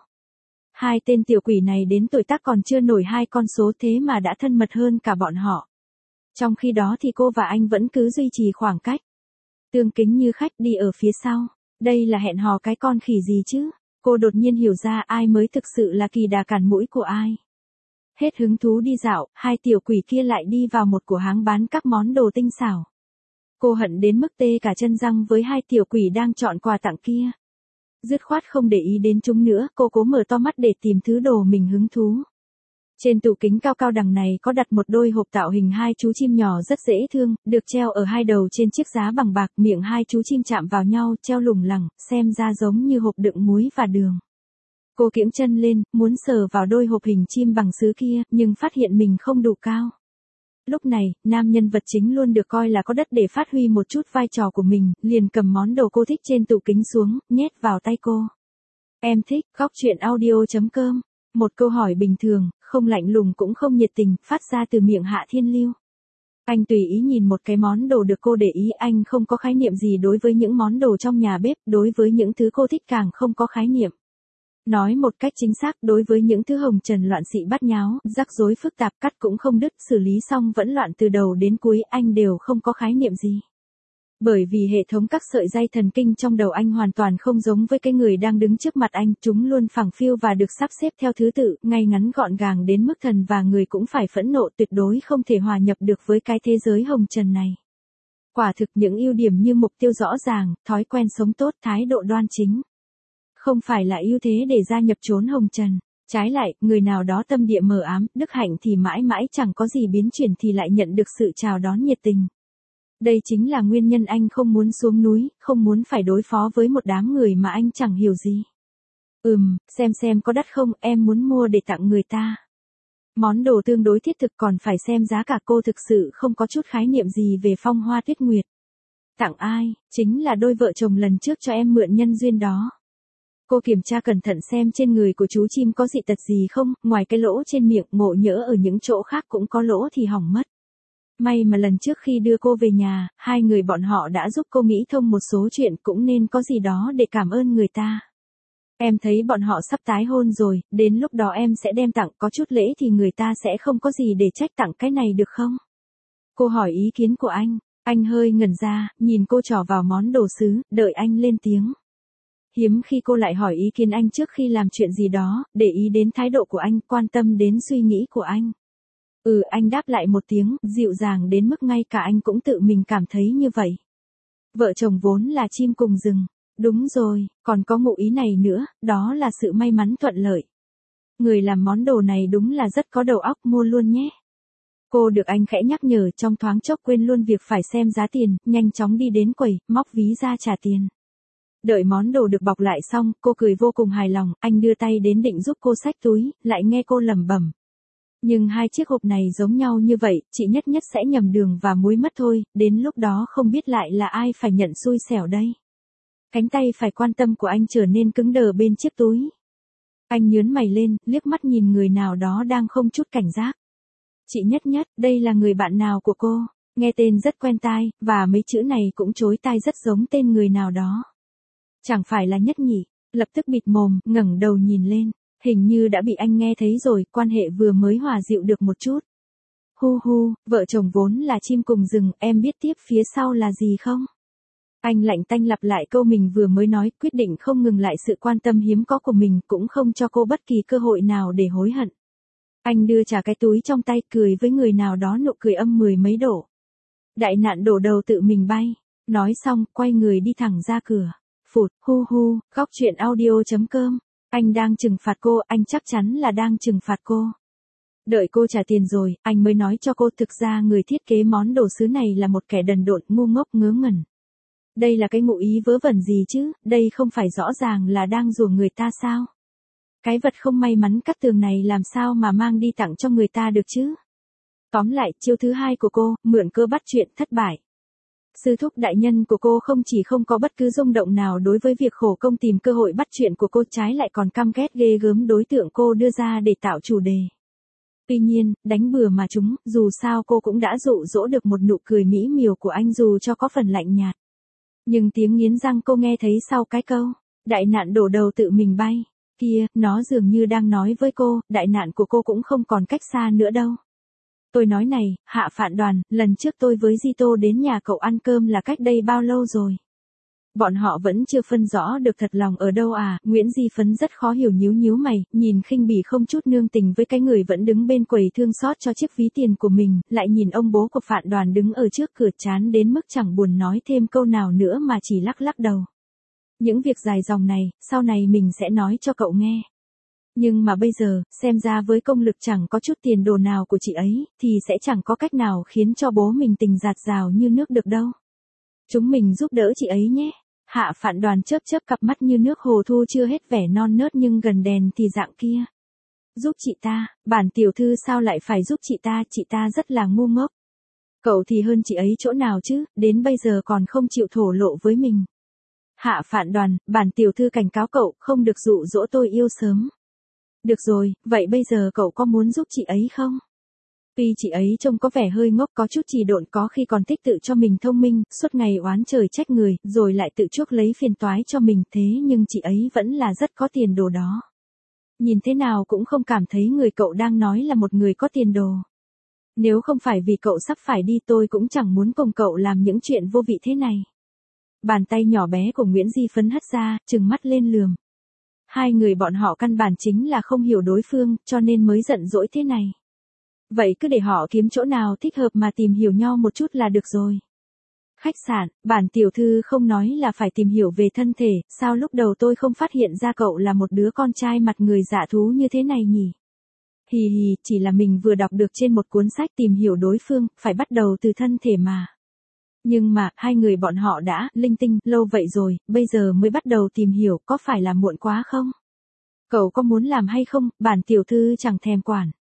Hai tên tiểu quỷ này đến tuổi tác còn chưa nổi hai con số thế mà đã thân mật hơn cả bọn họ. Trong khi đó thì cô và anh vẫn cứ duy trì khoảng cách. Tương kính như khách đi ở phía sau. Đây là hẹn hò cái con khỉ gì chứ? Cô đột nhiên hiểu ra ai mới thực sự là kỳ đà cản mũi của ai. Hết hứng thú đi dạo, hai tiểu quỷ kia lại đi vào một cửa hàng bán các món đồ tinh xảo. Cô hận đến mức tê cả chân răng với hai tiểu quỷ đang chọn quà tặng kia. Dứt khoát không để ý đến chúng nữa, cô cố mở to mắt để tìm thứ đồ mình hứng thú. Trên tủ kính cao cao đằng này có đặt một đôi hộp tạo hình hai chú chim nhỏ rất dễ thương, được treo ở hai đầu trên chiếc giá bằng bạc, miệng hai chú chim chạm vào nhau, treo lủng lẳng, xem ra giống như hộp đựng muối và đường. Cô kiễng chân lên, muốn sờ vào đôi hộp hình chim bằng sứ kia, nhưng phát hiện mình không đủ cao. Lúc này, nam nhân vật chính luôn được coi là có đất để phát huy một chút vai trò của mình, liền cầm món đồ cô thích trên tủ kính xuống, nhét vào tay cô. Em thích, góc truyện audio chấm com. Một câu hỏi bình thường, không lạnh lùng cũng không nhiệt tình, phát ra từ miệng Hạ Thiên Lưu. Anh tùy ý nhìn một cái món đồ được cô để ý, anh không có khái niệm gì đối với những món đồ trong nhà bếp, đối với những thứ cô thích càng không có khái niệm. Nói một cách chính xác, đối với những thứ hồng trần loạn xị bát nháo, rắc rối phức tạp, cắt cũng không đứt, xử lý xong vẫn loạn từ đầu đến cuối, anh đều không có khái niệm gì. Bởi vì hệ thống các sợi dây thần kinh trong đầu anh hoàn toàn không giống với cái người đang đứng trước mặt anh, chúng luôn phẳng phiu và được sắp xếp theo thứ tự, ngay ngắn gọn gàng đến mức thần và người cũng phải phẫn nộ, tuyệt đối không thể hòa nhập được với cái thế giới hồng trần này. Quả thực những ưu điểm như mục tiêu rõ ràng, thói quen sống tốt, thái độ đoan chính. Không phải là ưu thế để gia nhập chốn hồng trần. Trái lại, người nào đó tâm địa mờ ám, đức hạnh thì mãi mãi chẳng có gì biến chuyển thì lại nhận được sự chào đón nhiệt tình. Đây chính là nguyên nhân anh không muốn xuống núi, không muốn phải đối phó với một đám người mà anh chẳng hiểu gì. Ừm, xem xem có đắt không, em muốn mua để tặng người ta. Món đồ tương đối thiết thực, còn phải xem giá cả, cô thực sự không có chút khái niệm gì về phong hoa tuyết nguyệt. Tặng ai, chính là đôi vợ chồng lần trước cho em mượn nhân duyên đó. Cô kiểm tra cẩn thận xem trên người của chú chim có dị tật gì không, ngoài cái lỗ trên miệng, ngộ nhỡ ở những chỗ khác cũng có lỗ thì hỏng mất. May mà lần trước khi đưa cô về nhà, hai người bọn họ đã giúp cô nghĩ thông một số chuyện, cũng nên có gì đó để cảm ơn người ta. Em thấy bọn họ sắp tái hôn rồi, đến lúc đó em sẽ đem tặng, có chút lễ thì người ta sẽ không có gì để trách, tặng cái này được không? Cô hỏi ý kiến của anh, anh hơi ngẩn ra, nhìn cô trỏ vào món đồ sứ, đợi anh lên tiếng. Hiếm khi cô lại hỏi ý kiến anh trước khi làm chuyện gì đó, để ý đến thái độ của anh, quan tâm đến suy nghĩ của anh. Ừ, anh đáp lại một tiếng, dịu dàng đến mức ngay cả anh cũng tự mình cảm thấy như vậy. Vợ chồng vốn là chim cùng rừng. Đúng rồi, còn có ngụ ý này nữa, đó là sự may mắn thuận lợi. Người làm món đồ này đúng là rất có đầu óc, mua luôn nhé. Cô được anh khẽ nhắc nhở, trong thoáng chốc quên luôn việc phải xem giá tiền, nhanh chóng đi đến quầy, móc ví ra trả tiền. Đợi món đồ được bọc lại xong, cô cười vô cùng hài lòng, anh đưa tay đến định giúp cô xách túi, lại nghe cô lẩm bẩm. Nhưng hai chiếc hộp này giống nhau như vậy, chị nhất nhất sẽ nhầm đường và muối mất thôi, đến lúc đó không biết lại là ai phải nhận xui xẻo đây. Cánh tay phải quan tâm của anh trở nên cứng đờ bên chiếc túi. Anh nhướng mày lên, liếc mắt nhìn người nào đó đang không chút cảnh giác. Chị nhất nhất, đây là người bạn nào của cô? Nghe tên rất quen tai, và mấy chữ này cũng chối tai rất giống tên người nào đó. Chẳng phải là Nhất nhỉ? Lập tức bịt mồm, ngẩng đầu nhìn lên. Hình như đã bị anh nghe thấy rồi, quan hệ vừa mới hòa dịu được một chút. Hu hu, vợ chồng vốn là chim cùng rừng, em biết tiếp phía sau là gì không? Anh lạnh tanh lặp lại câu mình vừa mới nói, quyết định không ngừng lại sự quan tâm hiếm có của mình, cũng không cho cô bất kỳ cơ hội nào để hối hận. Anh đưa trả cái túi trong tay, cười với người nào đó, nụ cười âm mười mấy độ. Đại nạn đổ đầu tự mình bay. Nói xong, quay người đi thẳng ra cửa. Phụt, hu hu, góc truyện audio chấm com. Anh đang trừng phạt cô, anh chắc chắn là đang trừng phạt cô. Đợi cô trả tiền rồi, anh mới nói cho cô thực ra người thiết kế món đồ sứ này là một kẻ đần độn, ngu ngốc, ngớ ngẩn. Đây là cái ngụ ý vớ vẩn gì chứ, đây không phải rõ ràng là đang rủa người ta sao? Cái vật không may mắn cắt tường này làm sao mà mang đi tặng cho người ta được chứ? Tóm lại, chiêu thứ hai của cô, mượn cơ bắt chuyện, thất bại. Sư thúc đại nhân của cô không chỉ không có bất cứ rung động nào đối với việc khổ công tìm cơ hội bắt chuyện của cô, trái lại còn căm ghét ghê gớm đối tượng cô đưa ra để tạo chủ đề. Tuy nhiên, đánh bừa mà chúng, dù sao cô cũng đã dụ dỗ được một nụ cười mỹ miều của anh dù cho có phần lạnh nhạt. Nhưng tiếng nghiến răng cô nghe thấy sau cái câu, đại nạn đổ đầu tự mình bay, kia, nó dường như đang nói với cô, đại nạn của cô cũng không còn cách xa nữa đâu. Tôi nói này, Hạ Phạn Đoàn, lần trước tôi với Di Tô đến nhà cậu ăn cơm là cách đây bao lâu rồi? Bọn họ vẫn chưa phân rõ được thật lòng ở đâu à, Nguyễn Di Phấn rất khó hiểu nhíu nhíu mày, nhìn khinh bỉ không chút nương tình với cái người vẫn đứng bên quầy thương xót cho chiếc ví tiền của mình, lại nhìn ông bố của Phạn Đoàn đứng ở trước cửa chán đến mức chẳng buồn nói thêm câu nào nữa mà chỉ lắc lắc đầu. Những việc dài dòng này, sau này mình sẽ nói cho cậu nghe. Nhưng mà bây giờ, xem ra với công lực chẳng có chút tiền đồ nào của chị ấy, thì sẽ chẳng có cách nào khiến cho bố mình tình dạt dào như nước được đâu. Chúng mình giúp đỡ chị ấy nhé. Hạ Phạn Đoàn chớp chớp cặp mắt như nước hồ thu chưa hết vẻ non nớt nhưng gần đèn thì dạng kia. Giúp chị ta, bản tiểu thư sao lại phải giúp chị ta, chị ta rất là ngu ngốc. Cậu thì hơn chị ấy chỗ nào chứ, đến bây giờ còn không chịu thổ lộ với mình. Hạ Phạn Đoàn, bản tiểu thư cảnh cáo cậu, không được dụ dỗ tôi yêu sớm. Được rồi, vậy bây giờ cậu có muốn giúp chị ấy không? Tuy chị ấy trông có vẻ hơi ngốc, có chút trì độn, có khi còn thích tự cho mình thông minh, suốt ngày oán trời trách người, rồi lại tự chuốc lấy phiền toái cho mình, thế nhưng chị ấy vẫn là rất có tiền đồ đó. Nhìn thế nào cũng không cảm thấy người cậu đang nói là một người có tiền đồ. Nếu không phải vì cậu sắp phải đi tôi cũng chẳng muốn cùng cậu làm những chuyện vô vị thế này. Bàn tay nhỏ bé của Nguyễn Di Phấn hất ra, trừng mắt lên lườm. Hai người bọn họ căn bản chính là không hiểu đối phương, cho nên mới giận dỗi thế này. Vậy cứ để họ kiếm chỗ nào thích hợp mà tìm hiểu nhau một chút là được rồi. Khách sạn, bản tiểu thư không nói là phải tìm hiểu về thân thể, sao lúc đầu tôi không phát hiện ra cậu là một đứa con trai mặt người dạ thú như thế này nhỉ? Hì hì, chỉ là mình vừa đọc được trên một cuốn sách tìm hiểu đối phương, phải bắt đầu từ thân thể mà. Nhưng mà, hai người bọn họ đã, linh tinh, lâu vậy rồi, bây giờ mới bắt đầu tìm hiểu, có phải là muộn quá không? Cậu có muốn làm hay không, bản tiểu thư chẳng thèm quản.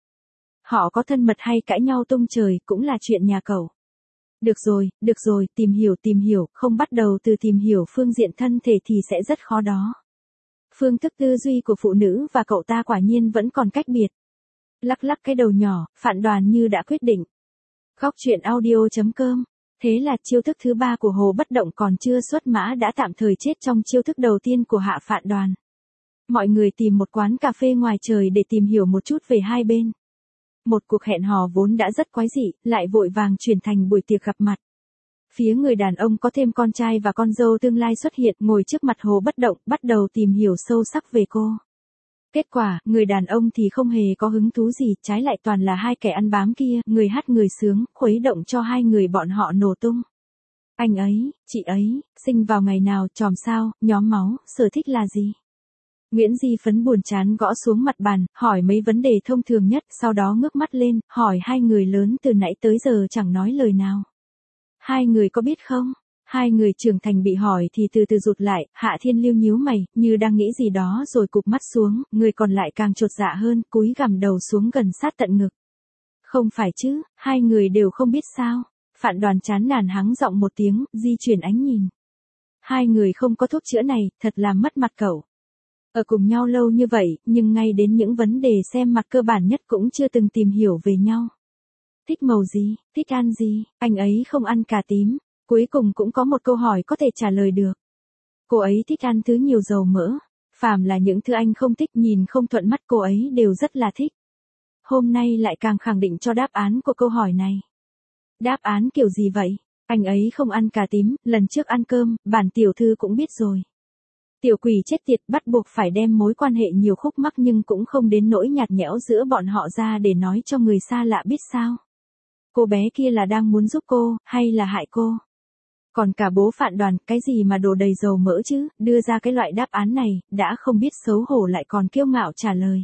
Họ có thân mật hay cãi nhau tung trời, cũng là chuyện nhà cậu. Được rồi, được rồi, tìm hiểu tìm hiểu, không bắt đầu từ tìm hiểu phương diện thân thể thì sẽ rất khó đó. Phương thức tư duy của phụ nữ và cậu ta quả nhiên vẫn còn cách biệt. Lắc lắc cái đầu nhỏ, Phạn Đoàn như đã quyết định. Góc truyện audio chấm com. Thế là chiêu thức thứ ba của Hồ Bất Động còn chưa xuất mã đã tạm thời chết trong chiêu thức đầu tiên của Hạ Phạn Đoàn. Mọi người tìm một quán cà phê ngoài trời để tìm hiểu một chút về hai bên. Một cuộc hẹn hò vốn đã rất quái dị, lại vội vàng chuyển thành buổi tiệc gặp mặt. Phía người đàn ông có thêm con trai và con dâu tương lai xuất hiện ngồi trước mặt Hồ Bất Động, bắt đầu tìm hiểu sâu sắc về cô. Kết quả, người đàn ông thì không hề có hứng thú gì, trái lại toàn là hai kẻ ăn bám kia, người hát người sướng, khuấy động cho hai người bọn họ nổ tung. Anh ấy, chị ấy, sinh vào ngày nào, chòm sao, nhóm máu, sở thích là gì? Nguyễn Di Phấn buồn chán gõ xuống mặt bàn, hỏi mấy vấn đề thông thường nhất, sau đó ngước mắt lên, hỏi hai người lớn từ nãy tới giờ chẳng nói lời nào. Hai người có biết không? Hai người trưởng thành bị hỏi thì từ từ rụt lại, Hạ Thiên Lưu nhíu mày, như đang nghĩ gì đó rồi cụp mắt xuống, người còn lại càng chột dạ hơn, cúi gằm đầu xuống gần sát tận ngực. Không phải chứ, hai người đều không biết sao? Phạn Đoàn chán nản hắng giọng một tiếng, di chuyển ánh nhìn. Hai người không có thuốc chữa này, thật làm mất mặt cậu. Ở cùng nhau lâu như vậy, nhưng ngay đến những vấn đề xem mặt cơ bản nhất cũng chưa từng tìm hiểu về nhau. Thích màu gì, thích ăn gì, anh ấy không ăn cà tím. Cuối cùng cũng có một câu hỏi có thể trả lời được. Cô ấy thích ăn thứ nhiều dầu mỡ. Phàm là những thứ anh không thích, nhìn không thuận mắt, cô ấy đều rất là thích. Hôm nay lại càng khẳng định cho đáp án của câu hỏi này. Đáp án kiểu gì vậy? Anh ấy không ăn cà tím, lần trước ăn cơm, bản tiểu thư cũng biết rồi. Tiểu quỷ chết tiệt, bắt buộc phải đem mối quan hệ nhiều khúc mắc nhưng cũng không đến nỗi nhạt nhẽo giữa bọn họ ra để nói cho người xa lạ biết sao. Cô bé kia là đang muốn giúp cô, hay là hại cô? Còn cả bố Phạn Đoàn, cái gì mà đồ đầy dầu mỡ chứ, đưa ra cái loại đáp án này, đã không biết xấu hổ lại còn kiêu ngạo trả lời.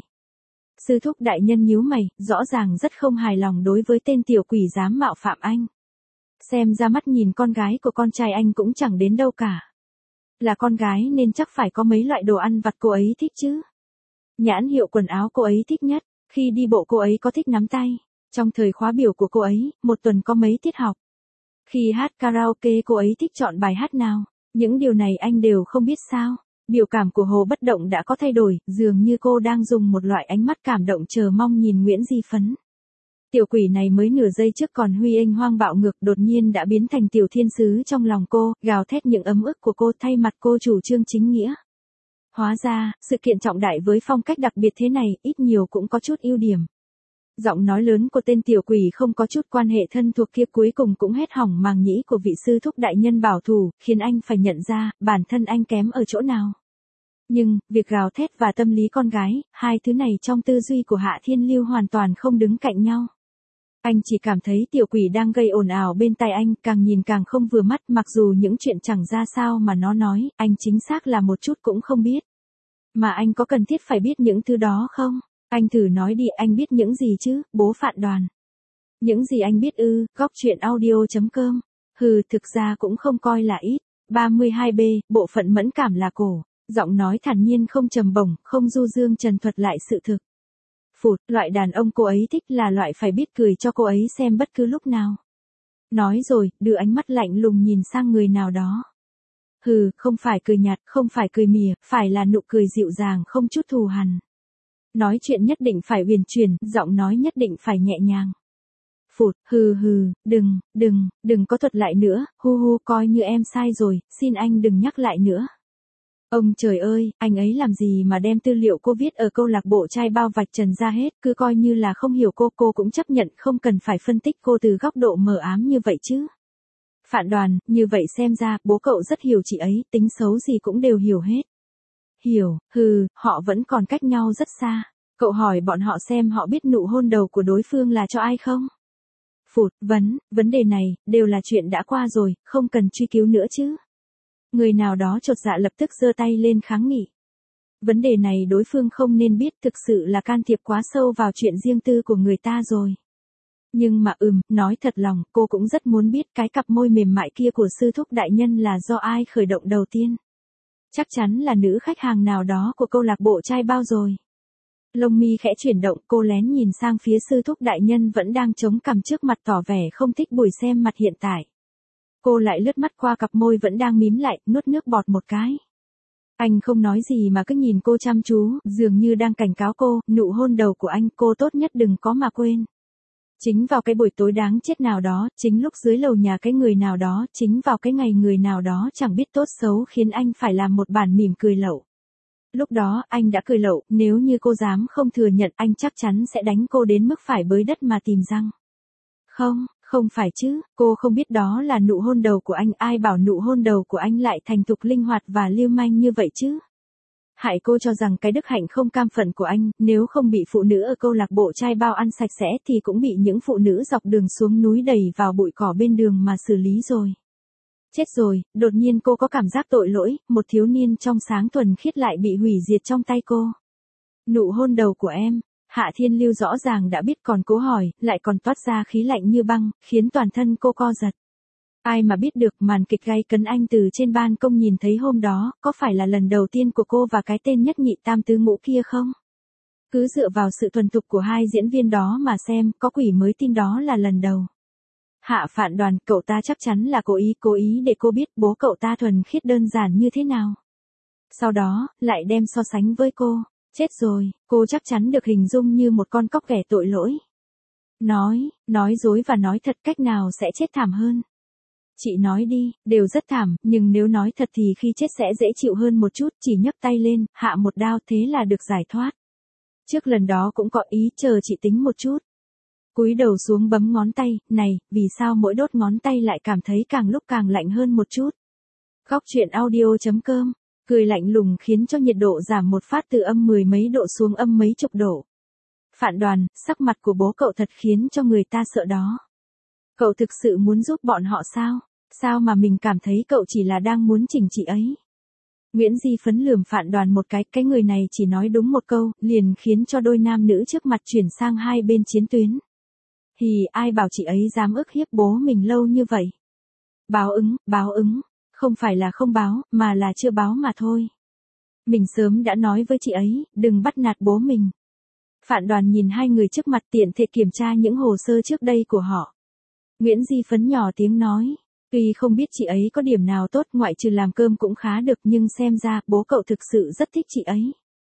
Sư thúc đại nhân nhíu mày, rõ ràng rất không hài lòng đối với tên tiểu quỷ dám mạo phạm anh. Xem ra mắt nhìn con gái của con trai anh cũng chẳng đến đâu cả. Là con gái nên chắc phải có mấy loại đồ ăn vặt cô ấy thích chứ. Nhãn hiệu quần áo cô ấy thích nhất, khi đi bộ cô ấy có thích nắm tay, trong thời khóa biểu của cô ấy, một tuần có mấy tiết học. Khi hát karaoke cô ấy thích chọn bài hát nào, những điều này anh đều không biết sao. Biểu cảm của Hồ Bất Động đã có thay đổi, dường như cô đang dùng một loại ánh mắt cảm động chờ mong nhìn Nguyễn Di Phấn. Tiểu quỷ này mới nửa giây trước còn huy ênh hoang bạo ngược, đột nhiên đã biến thành tiểu thiên sứ trong lòng cô, gào thét những ấm ức của cô, thay mặt cô chủ trương chính nghĩa. Hóa ra, sự kiện trọng đại với phong cách đặc biệt thế này, ít nhiều cũng có chút ưu điểm. Giọng nói lớn của tên tiểu quỷ không có chút quan hệ thân thuộc kia cuối cùng cũng hết hỏng màng nhĩ của vị sư thúc đại nhân bảo thủ, khiến anh phải nhận ra, bản thân anh kém ở chỗ nào. Nhưng, việc gào thét và tâm lý con gái, hai thứ này trong tư duy của Hạ Thiên Lưu hoàn toàn không đứng cạnh nhau. Anh chỉ cảm thấy tiểu quỷ đang gây ồn ào bên tai anh, càng nhìn càng không vừa mắt, mặc dù những chuyện chẳng ra sao mà nó nói, anh chính xác là một chút cũng không biết. Mà anh có cần thiết phải biết những thứ đó không? Anh thử nói đi, anh biết những gì chứ, bố Phạn Đoàn. Những gì anh biết ư, góc chuyện audio.com. Hừ, thực ra cũng không coi là ít. ba mươi hai B, bộ phận mẫn cảm là cổ. Giọng nói thản nhiên không trầm bổng, không du dương trần thuật lại sự thực. Phụt, loại đàn ông cô ấy thích là loại phải biết cười cho cô ấy xem bất cứ lúc nào. Nói rồi, đưa ánh mắt lạnh lùng nhìn sang người nào đó. Hừ, không phải cười nhạt, không phải cười mỉa, phải là nụ cười dịu dàng không chút thù hằn. Nói chuyện nhất định phải huyền chuyển, giọng nói nhất định phải nhẹ nhàng. Phụt, hừ hừ, đừng, đừng, đừng có thuật lại nữa, hu hu, coi như em sai rồi, xin anh đừng nhắc lại nữa. Ông trời ơi, anh ấy làm gì mà đem tư liệu cô viết ở câu lạc bộ trai bao vạch trần ra hết, cứ coi như là không hiểu cô, cô cũng chấp nhận, không cần phải phân tích cô từ góc độ mờ ám như vậy chứ. Phạn Đoàn, như vậy xem ra, bố cậu rất hiểu chị ấy, tính xấu gì cũng đều hiểu hết. Hiểu, hừ, họ vẫn còn cách nhau rất xa. Cậu hỏi bọn họ xem họ biết nụ hôn đầu của đối phương là cho ai không? Phụt, vấn, vấn đề này, đều là chuyện đã qua rồi, không cần truy cứu nữa chứ. Người nào đó chột dạ lập tức giơ tay lên kháng nghị. Vấn đề này đối phương không nên biết, thực sự là can thiệp quá sâu vào chuyện riêng tư của người ta rồi. Nhưng mà ừm, nói thật lòng, cô cũng rất muốn biết cái cặp môi mềm mại kia của sư thúc đại nhân là do ai khởi động đầu tiên. Chắc chắn là nữ khách hàng nào đó của câu lạc bộ trai bao rồi. Lông mi khẽ chuyển động, cô lén nhìn sang phía sư thúc đại nhân vẫn đang chống cằm trước mặt tỏ vẻ không thích buổi xem mặt hiện tại. Cô lại lướt mắt qua cặp môi vẫn đang mím lại, nuốt nước bọt một cái. Anh không nói gì mà cứ nhìn cô chăm chú, dường như đang cảnh cáo cô, nụ hôn đầu của anh cô tốt nhất đừng có mà quên. Chính vào cái buổi tối đáng chết nào đó, chính lúc dưới lầu nhà cái người nào đó, chính vào cái ngày người nào đó chẳng biết tốt xấu khiến anh phải làm một bản mỉm cười lậu. Lúc đó, anh đã cười lậu, nếu như cô dám không thừa nhận anh chắc chắn sẽ đánh cô đến mức phải bới đất mà tìm răng. Không, không phải chứ, cô không biết đó là nụ hôn đầu của anh, ai bảo nụ hôn đầu của anh lại thành thục linh hoạt và lưu manh như vậy chứ. Hại cô cho rằng cái đức hạnh không cam phận của anh, nếu không bị phụ nữ ở câu lạc bộ trai bao ăn sạch sẽ thì cũng bị những phụ nữ dọc đường xuống núi đẩy vào bụi cỏ bên đường mà xử lý rồi. Chết rồi, đột nhiên cô có cảm giác tội lỗi, một thiếu niên trong sáng thuần khiết lại bị hủy diệt trong tay cô. Nụ hôn đầu của em, Hạ Thiên Lưu rõ ràng đã biết còn cố hỏi, lại còn toát ra khí lạnh như băng, khiến toàn thân cô co giật. Ai mà biết được màn kịch gay cấn anh từ trên ban công nhìn thấy hôm đó, có phải là lần đầu tiên của cô và cái tên nhất nhị tam tứ ngũ kia không? Cứ dựa vào sự thuần thục của hai diễn viên đó mà xem, có quỷ mới tin đó là lần đầu. Hạ Phạn Đoàn, cậu ta chắc chắn là cố ý, cố ý để cô biết bố cậu ta thuần khiết đơn giản như thế nào. Sau đó, lại đem so sánh với cô. Chết rồi, cô chắc chắn được hình dung như một con cóc ghẻ tội lỗi. Nói, nói dối và nói thật cách nào sẽ chết thảm hơn. Chị nói đi, đều rất thảm, nhưng nếu nói thật thì khi chết sẽ dễ chịu hơn một chút, chỉ nhấc tay lên, hạ một đao thế là được giải thoát. Trước lần đó cũng có ý, chờ chị tính một chút. Cúi đầu xuống bấm ngón tay, này, vì sao mỗi đốt ngón tay lại cảm thấy càng lúc càng lạnh hơn một chút. Góc chuyện audio.com, cười lạnh lùng khiến cho nhiệt độ giảm một phát từ âm mười mấy độ xuống âm mấy chục độ. Phạn Đoàn, sắc mặt của bố cậu thật khiến cho người ta sợ đó. Cậu thực sự muốn giúp bọn họ sao? Sao mà mình cảm thấy cậu chỉ là đang muốn chỉnh chị ấy? Nguyễn Di Phấn lườm Phạn Đoàn một cái, cái người này chỉ nói đúng một câu, liền khiến cho đôi nam nữ trước mặt chuyển sang hai bên chiến tuyến. Hì, ai bảo chị ấy dám ức hiếp bố mình lâu như vậy? Báo ứng, báo ứng, không phải là không báo, mà là chưa báo mà thôi. Mình sớm đã nói với chị ấy, đừng bắt nạt bố mình. Phạn Đoàn nhìn hai người trước mặt tiện thể kiểm tra những hồ sơ trước đây của họ. Nguyễn Di Phấn nhỏ tiếng nói, tuy không biết chị ấy có điểm nào tốt ngoại trừ làm cơm cũng khá được nhưng xem ra bố cậu thực sự rất thích chị ấy.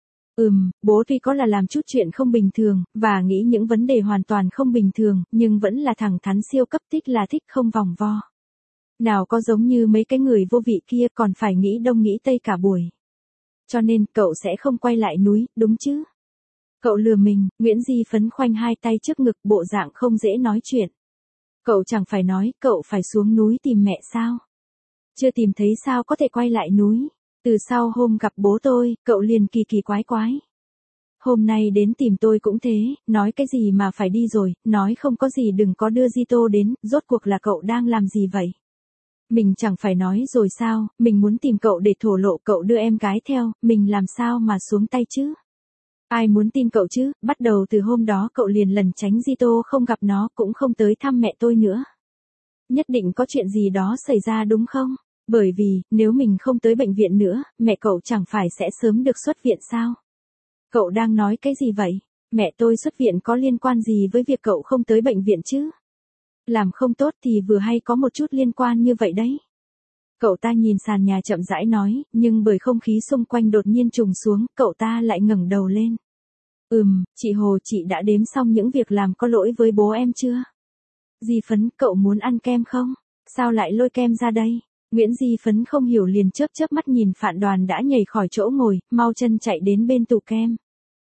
Ừm, bố tuy có là làm chút chuyện không bình thường, và nghĩ những vấn đề hoàn toàn không bình thường, nhưng vẫn là thẳng thắn siêu cấp thích là thích không vòng vo. Nào có giống như mấy cái người vô vị kia còn phải nghĩ đông nghĩ tây cả buổi. Cho nên cậu sẽ không quay lại núi, đúng chứ? Cậu lừa mình, Nguyễn Di Phấn khoanh hai tay trước ngực, bộ dạng không dễ nói chuyện. Cậu chẳng phải nói, cậu phải xuống núi tìm mẹ sao? Chưa tìm thấy sao có thể quay lại núi? Từ sau hôm gặp bố tôi, cậu liền kỳ kỳ quái quái. Hôm nay đến tìm tôi cũng thế, nói cái gì mà phải đi rồi, nói không có gì đừng có đưa Di Tô đến, rốt cuộc là cậu đang làm gì vậy? Mình chẳng phải nói rồi sao, mình muốn tìm cậu để thổ lộ, cậu đưa em gái theo, mình làm sao mà xuống tay chứ? Ai muốn tin cậu chứ, bắt đầu từ hôm đó cậu liền lẩn tránh Di Tô, không gặp nó, cũng không tới thăm mẹ tôi nữa. Nhất định có chuyện gì đó xảy ra đúng không? Bởi vì, nếu mình không tới bệnh viện nữa, mẹ cậu chẳng phải sẽ sớm được xuất viện sao? Cậu đang nói cái gì vậy? Mẹ tôi xuất viện có liên quan gì với việc cậu không tới bệnh viện chứ? Làm không tốt thì vừa hay có một chút liên quan như vậy đấy. Cậu ta nhìn sàn nhà chậm rãi nói, nhưng bởi không khí xung quanh đột nhiên trùng xuống, cậu ta lại ngẩng đầu lên. Ừm, chị Hồ, chị đã đếm xong những việc làm có lỗi với bố em chưa? Di Phấn, cậu muốn ăn kem không? Sao lại lôi kem ra đây? Nguyễn Di Phấn không hiểu liền chớp chớp mắt nhìn Phạn Đoàn đã nhảy khỏi chỗ ngồi, mau chân chạy đến bên tủ kem.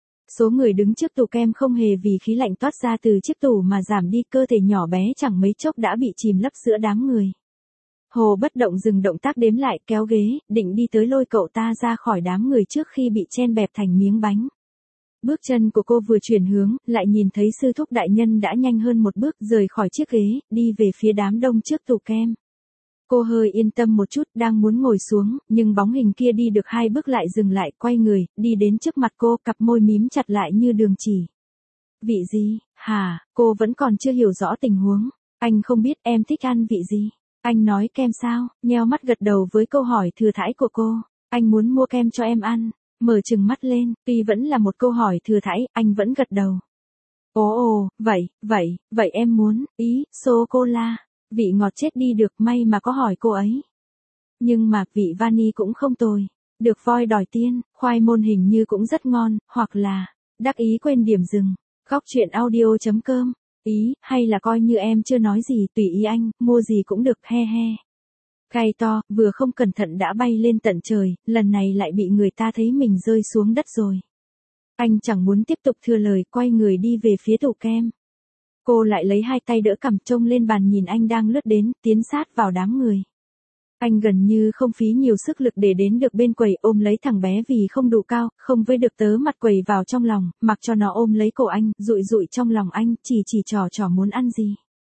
Số người đứng trước tủ kem không hề vì khí lạnh toát ra từ chiếc tủ mà giảm đi, cơ thể nhỏ bé chẳng mấy chốc đã bị chìm lấp giữa đám người. Hồ bất động dừng động tác đếm lại, kéo ghế, định đi tới lôi cậu ta ra khỏi đám người trước khi bị chen bẹp thành miếng bánh. Bước chân của cô vừa chuyển hướng, lại nhìn thấy sư thúc đại nhân đã nhanh hơn một bước rời khỏi chiếc ghế, đi về phía đám đông trước tủ kem. Cô hơi yên tâm một chút, đang muốn ngồi xuống, nhưng bóng hình kia đi được hai bước lại dừng lại, quay người, đi đến trước mặt cô, cặp môi mím chặt lại như đường chỉ. Vị gì, hả, cô vẫn còn chưa hiểu rõ tình huống. Anh không biết em thích ăn vị gì. Anh nói kem sao, nheo mắt gật đầu với câu hỏi thừa thãi của cô. Anh muốn mua kem cho em ăn. Mở trừng mắt lên, tuy vẫn là một câu hỏi thừa thãi, anh vẫn gật đầu. Ồ ồ, vậy, vậy, vậy em muốn, ý, sô-cô-la. Vị ngọt chết đi được, may mà có hỏi cô ấy. Nhưng mà, vị vani cũng không tồi. Được voi đòi tiên, khoai môn hình như cũng rất ngon, hoặc là, đắc ý quên điểm dừng. Góc chuyện audio chấm com. Ý, hay là coi như em chưa nói gì, tùy ý anh, mua gì cũng được, he he. Cay to, vừa không cẩn thận đã bay lên tận trời, lần này lại bị người ta thấy mình rơi xuống đất rồi. Anh chẳng muốn tiếp tục thừa lời, quay người đi về phía tủ kem. Cô lại lấy hai tay đỡ cằm, trông lên bàn nhìn anh đang lướt đến, tiến sát vào đám người. Anh gần như không phí nhiều sức lực để đến được bên quầy, ôm lấy thằng bé vì không đủ cao, không với được tớ mặt quầy vào trong lòng, mặc cho nó ôm lấy cổ anh, dụi dụi trong lòng anh, chỉ chỉ trò trò muốn ăn gì.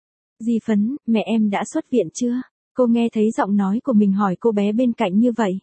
Di Phấn, mẹ em đã xuất viện chưa? Cô nghe thấy giọng nói của mình hỏi cô bé bên cạnh như vậy.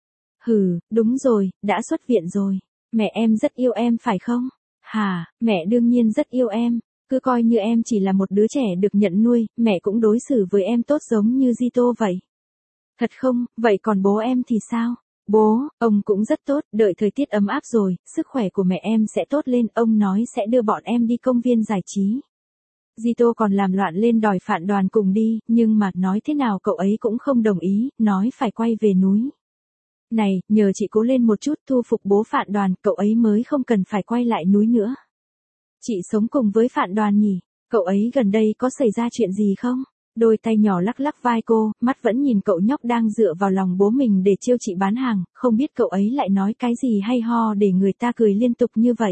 Hừ, đúng rồi, đã xuất viện rồi. Mẹ em rất yêu em phải không? Hả, mẹ đương nhiên rất yêu em. Cứ coi như em chỉ là một đứa trẻ được nhận nuôi, mẹ cũng đối xử với em tốt giống như Di Tô vậy. Thật không, vậy còn bố em thì sao? Bố, ông cũng rất tốt, đợi thời tiết ấm áp rồi, sức khỏe của mẹ em sẽ tốt lên, ông nói sẽ đưa bọn em đi công viên giải trí. Di Tô còn làm loạn lên đòi Phạn Đoàn cùng đi, nhưng mà nói thế nào cậu ấy cũng không đồng ý, nói phải quay về núi. Này, nhờ chị cố lên một chút thu phục bố Phạn Đoàn, cậu ấy mới không cần phải quay lại núi nữa. Chị sống cùng với Phạn Đoàn nhỉ? Cậu ấy gần đây có xảy ra chuyện gì không? Đôi tay nhỏ lắc lắc vai cô, mắt vẫn nhìn cậu nhóc đang dựa vào lòng bố mình để trêu chị bán hàng, không biết cậu ấy lại nói cái gì hay ho để người ta cười liên tục như vậy.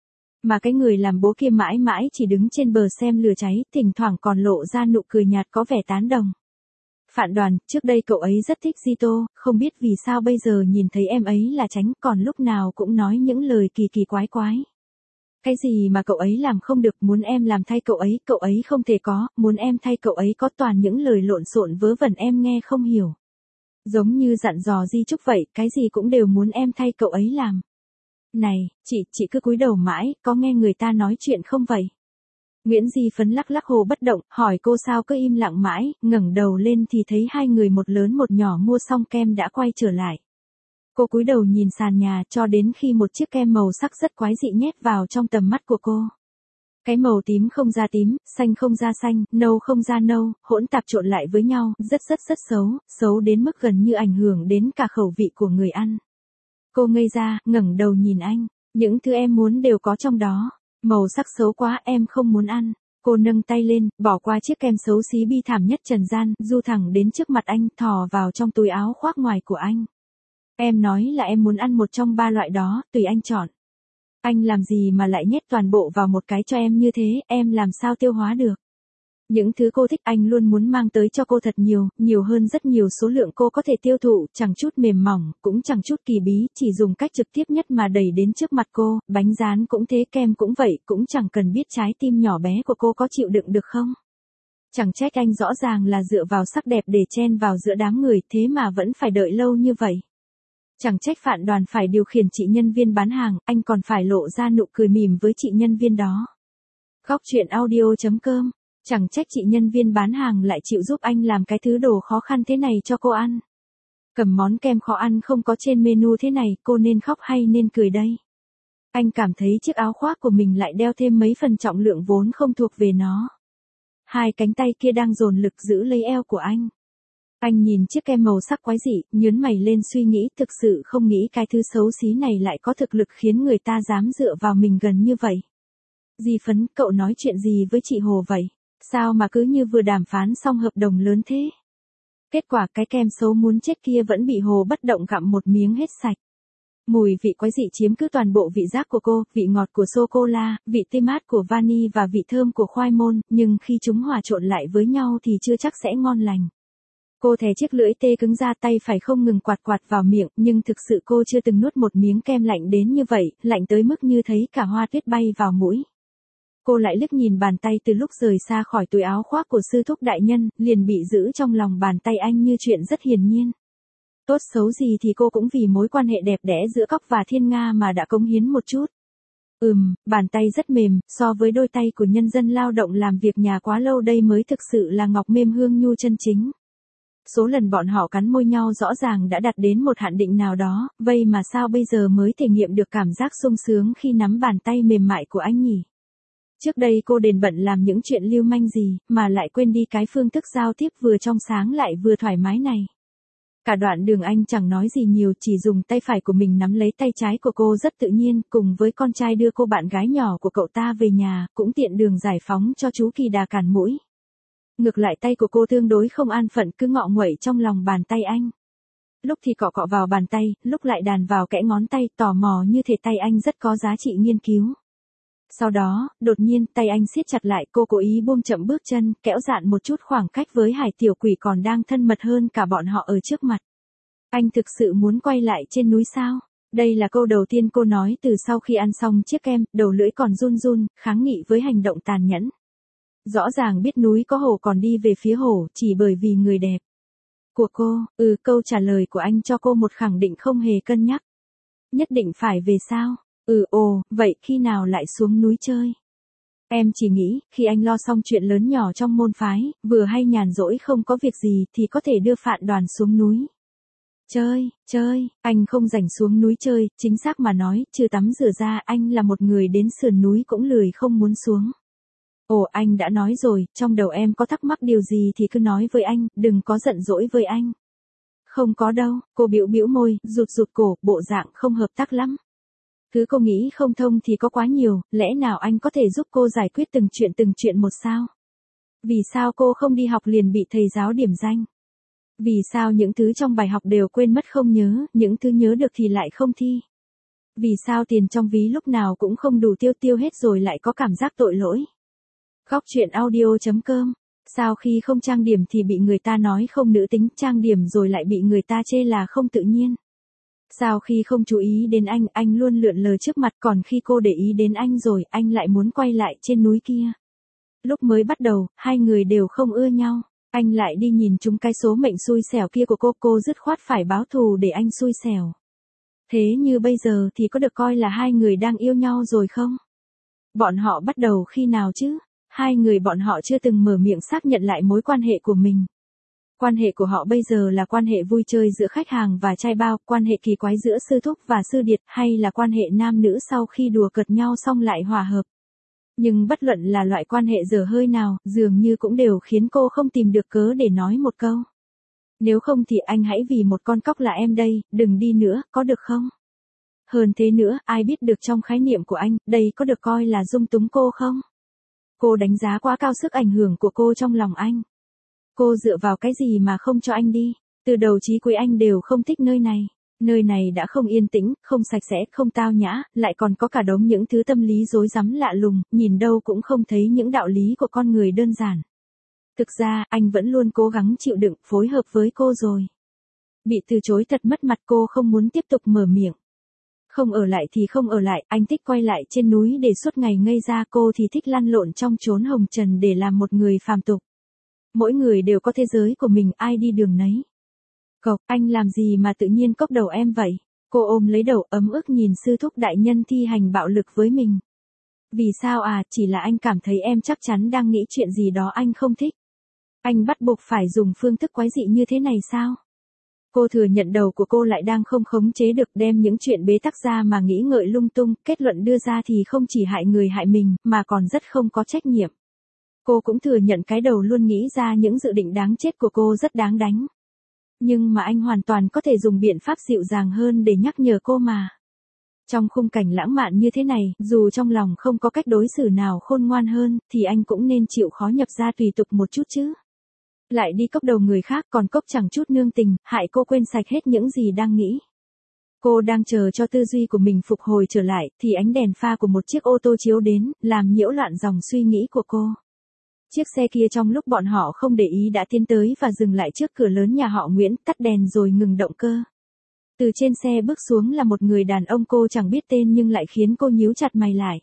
Mà cái người làm bố kia mãi mãi chỉ đứng trên bờ xem lửa cháy, thỉnh thoảng còn lộ ra nụ cười nhạt có vẻ tán đồng. Phạn Đoàn, trước đây cậu ấy rất thích Di Tô, không biết vì sao bây giờ nhìn thấy em ấy là tránh, còn lúc nào cũng nói những lời kỳ kỳ quái quái. Cái gì mà cậu ấy làm không được, muốn em làm thay cậu ấy, cậu ấy không thể có, muốn em thay cậu ấy có toàn những lời lộn xộn vớ vẩn em nghe không hiểu. Giống như dặn dò di chúc vậy, cái gì cũng đều muốn em thay cậu ấy làm. Này, chị, chị cứ cúi đầu mãi, có nghe người ta nói chuyện không vậy? Nguyễn Di Phấn lắc lắc Hồ bất động, hỏi cô sao cứ im lặng mãi, ngẩng đầu lên thì thấy hai người một lớn một nhỏ mua xong kem đã quay trở lại. Cô cúi đầu nhìn sàn nhà cho đến khi một chiếc kem màu sắc rất quái dị nhét vào trong tầm mắt của cô. Cái màu tím không ra tím, xanh không ra xanh, nâu không ra nâu, hỗn tạp trộn lại với nhau, rất rất rất xấu, xấu đến mức gần như ảnh hưởng đến cả khẩu vị của người ăn. Cô ngây ra, ngẩng đầu nhìn anh, những thứ em muốn đều có trong đó, màu sắc xấu quá em không muốn ăn. Cô nâng tay lên, bỏ qua chiếc kem xấu xí bi thảm nhất trần gian, du thẳng đến trước mặt anh, thò vào trong túi áo khoác ngoài của anh. Em nói là em muốn ăn một trong ba loại đó, tùy anh chọn. Anh làm gì mà lại nhét toàn bộ vào một cái cho em như thế, em làm sao tiêu hóa được. Những thứ cô thích anh luôn muốn mang tới cho cô thật nhiều, nhiều hơn rất nhiều số lượng cô có thể tiêu thụ, chẳng chút mềm mỏng, cũng chẳng chút kỳ bí, chỉ dùng cách trực tiếp nhất mà đẩy đến trước mặt cô, bánh rán cũng thế, kem cũng vậy, cũng chẳng cần biết trái tim nhỏ bé của cô có chịu đựng được không. Chẳng trách anh rõ ràng là dựa vào sắc đẹp để chen vào giữa đám người, thế mà vẫn phải đợi lâu như vậy. Chẳng trách Phạn Đoàn phải điều khiển chị nhân viên bán hàng, anh còn phải lộ ra nụ cười mỉm với chị nhân viên đó. Góc truyện audio chấm com. Chẳng trách chị nhân viên bán hàng lại chịu giúp anh làm cái thứ đồ khó khăn thế này cho cô ăn. Cầm món kem khó ăn không có trên menu thế này, cô nên khóc hay nên cười đây? Anh cảm thấy chiếc áo khoác của mình lại đeo thêm mấy phần trọng lượng vốn không thuộc về nó. Hai cánh tay kia đang dồn lực giữ lấy eo của anh. Anh nhìn chiếc kem màu sắc quái dị, nhớn mày lên suy nghĩ, thực sự không nghĩ cái thứ xấu xí này lại có thực lực khiến người ta dám dựa vào mình gần như vậy. Di Phấn, cậu nói chuyện gì với chị Hồ vậy? Sao mà cứ như vừa đàm phán xong hợp đồng lớn thế? Kết quả cái kem xấu muốn chết kia vẫn bị Hồ bất động gặm một miếng hết sạch. Mùi vị quái dị chiếm cứ toàn bộ vị giác của cô, vị ngọt của sô-cô-la, vị tươi mát của vani và vị thơm của khoai môn, nhưng khi chúng hòa trộn lại với nhau thì chưa chắc sẽ ngon lành. Cô thè chiếc lưỡi tê cứng ra, tay phải không ngừng quạt quạt vào miệng, nhưng thực sự cô chưa từng nuốt một miếng kem lạnh đến như vậy, lạnh tới mức như thấy cả hoa tuyết bay vào mũi. Cô lại liếc nhìn bàn tay từ lúc rời xa khỏi túi áo khoác của sư thúc đại nhân, liền bị giữ trong lòng bàn tay anh như chuyện rất hiển nhiên. Tốt xấu gì thì cô cũng vì mối quan hệ đẹp đẽ giữa Cóc và Thiên Nga mà đã cống hiến một chút. Ừm, bàn tay rất mềm, so với đôi tay của nhân dân lao động làm việc nhà quá lâu đây mới thực sự là ngọc mềm hương nhu chân chính. Số lần bọn họ cắn môi nhau rõ ràng đã đạt đến một hạn định nào đó, vậy mà sao bây giờ mới thể nghiệm được cảm giác sung sướng khi nắm bàn tay mềm mại của anh nhỉ? Trước đây cô đền bận làm những chuyện lưu manh gì, mà lại quên đi cái phương thức giao tiếp vừa trong sáng lại vừa thoải mái này. Cả đoạn đường anh chẳng nói gì nhiều, chỉ dùng tay phải của mình nắm lấy tay trái của cô rất tự nhiên, cùng với con trai đưa cô bạn gái nhỏ của cậu ta về nhà, cũng tiện đường giải phóng cho chú Kỳ Đà cản mũi. Ngược lại tay của cô tương đối không an phận, cứ ngọ nguậy trong lòng bàn tay anh. Lúc thì cọ cọ vào bàn tay, lúc lại đàn vào kẽ ngón tay, tò mò như thể tay anh rất có giá trị nghiên cứu. Sau đó, đột nhiên, tay anh siết chặt lại, cô cố ý buông chậm bước chân, kẽo dạn một chút khoảng cách với Hải Tiểu Quỷ còn đang thân mật hơn cả bọn họ ở trước mặt. Anh thực sự muốn quay lại trên núi sao? Đây là câu đầu tiên cô nói từ sau khi ăn xong chiếc kem, đầu lưỡi còn run run, kháng nghị với hành động tàn nhẫn. Rõ ràng biết núi có hồ còn đi về phía hồ, chỉ bởi vì người đẹp của cô. Ừ, câu trả lời của anh cho cô một khẳng định không hề cân nhắc. Nhất định phải về sao? Ừ, ồ, vậy khi nào lại xuống núi chơi? Em chỉ nghĩ, khi anh lo xong chuyện lớn nhỏ trong môn phái, vừa hay nhàn rỗi không có việc gì thì có thể đưa Phạn Đoàn xuống núi. Chơi, chơi, anh không rảnh xuống núi chơi, chính xác mà nói, trừ tắm rửa ra, anh là một người đến sườn núi cũng lười không muốn xuống. Ồ, anh đã nói rồi, trong đầu em có thắc mắc điều gì thì cứ nói với anh, đừng có giận dỗi với anh. Không có đâu, cô bĩu bĩu môi, rụt rụt cổ, bộ dạng không hợp tác lắm. Thứ cô nghĩ không thông thì có quá nhiều, lẽ nào anh có thể giúp cô giải quyết từng chuyện từng chuyện một sao? Vì sao cô không đi học liền bị thầy giáo điểm danh? Vì sao những thứ trong bài học đều quên mất không nhớ, những thứ nhớ được thì lại không thi? Vì sao tiền trong ví lúc nào cũng không đủ tiêu tiêu hết rồi lại có cảm giác tội lỗi? Góc truyện audio chấm com. Sao khi không trang điểm thì bị người ta nói không nữ tính, trang điểm rồi lại bị người ta chê là không tự nhiên? Sao khi không chú ý đến anh, anh luôn lượn lờ trước mặt, còn khi cô để ý đến anh rồi, anh lại muốn quay lại trên núi kia? Lúc mới bắt đầu, hai người đều không ưa nhau. Anh lại đi nhìn chúng cái số mệnh xui xẻo kia của cô, cô dứt khoát phải báo thù để anh xui xẻo. Thế như bây giờ thì có được coi là hai người đang yêu nhau rồi không? Bọn họ bắt đầu khi nào chứ? Hai người bọn họ chưa từng mở miệng xác nhận lại mối quan hệ của mình. Quan hệ của họ bây giờ là quan hệ vui chơi giữa khách hàng và trai bao, quan hệ kỳ quái giữa sư thúc và sư điệt, hay là quan hệ nam nữ sau khi đùa cợt nhau xong lại hòa hợp. Nhưng bất luận là loại quan hệ dở hơi nào, dường như cũng đều khiến cô không tìm được cớ để nói một câu. Nếu không thì anh hãy vì một con cóc là em đây, đừng đi nữa, có được không? Hơn thế nữa, ai biết được trong khái niệm của anh, đây có được coi là dung túng cô không? Cô đánh giá quá cao sức ảnh hưởng của cô trong lòng anh. Cô dựa vào cái gì mà không cho anh đi? Từ đầu chí cuối anh đều không thích nơi này. Nơi này đã không yên tĩnh, không sạch sẽ, không tao nhã, lại còn có cả đống những thứ tâm lý rối rắm lạ lùng, nhìn đâu cũng không thấy những đạo lý của con người đơn giản. Thực ra, anh vẫn luôn cố gắng chịu đựng, phối hợp với cô rồi. Bị từ chối thật mất mặt, cô không muốn tiếp tục mở miệng. Không ở lại thì không ở lại, anh thích quay lại trên núi để suốt ngày ngây ra, cô thì thích lăn lộn trong chốn hồng trần để làm một người phàm tục. Mỗi người đều có thế giới của mình, ai đi đường nấy. Cậu, anh làm gì mà tự nhiên cốc đầu em vậy? Cô ôm lấy đầu ấm ức nhìn sư thúc đại nhân thi hành bạo lực với mình. Vì sao à, chỉ là anh cảm thấy em chắc chắn đang nghĩ chuyện gì đó anh không thích. Anh bắt buộc phải dùng phương thức quái dị như thế này sao? Cô thừa nhận đầu của cô lại đang không khống chế được, đem những chuyện bế tắc ra mà nghĩ ngợi lung tung, kết luận đưa ra thì không chỉ hại người hại mình, mà còn rất không có trách nhiệm. Cô cũng thừa nhận cái đầu luôn nghĩ ra những dự định đáng chết của cô rất đáng đánh. Nhưng mà anh hoàn toàn có thể dùng biện pháp dịu dàng hơn để nhắc nhở cô mà. Trong khung cảnh lãng mạn như thế này, dù trong lòng không có cách đối xử nào khôn ngoan hơn, thì anh cũng nên chịu khó nhập ra tùy tục một chút chứ. Lại đi cốc đầu người khác, còn cốc chẳng chút nương tình, hại cô quên sạch hết những gì đang nghĩ. Cô đang chờ cho tư duy của mình phục hồi trở lại, thì ánh đèn pha của một chiếc ô tô chiếu đến, làm nhiễu loạn dòng suy nghĩ của cô. Chiếc xe kia trong lúc bọn họ không để ý đã tiến tới và dừng lại trước cửa lớn nhà họ Nguyễn, tắt đèn rồi ngừng động cơ. Từ trên xe bước xuống là một người đàn ông cô chẳng biết tên nhưng lại khiến cô nhíu chặt mày lại.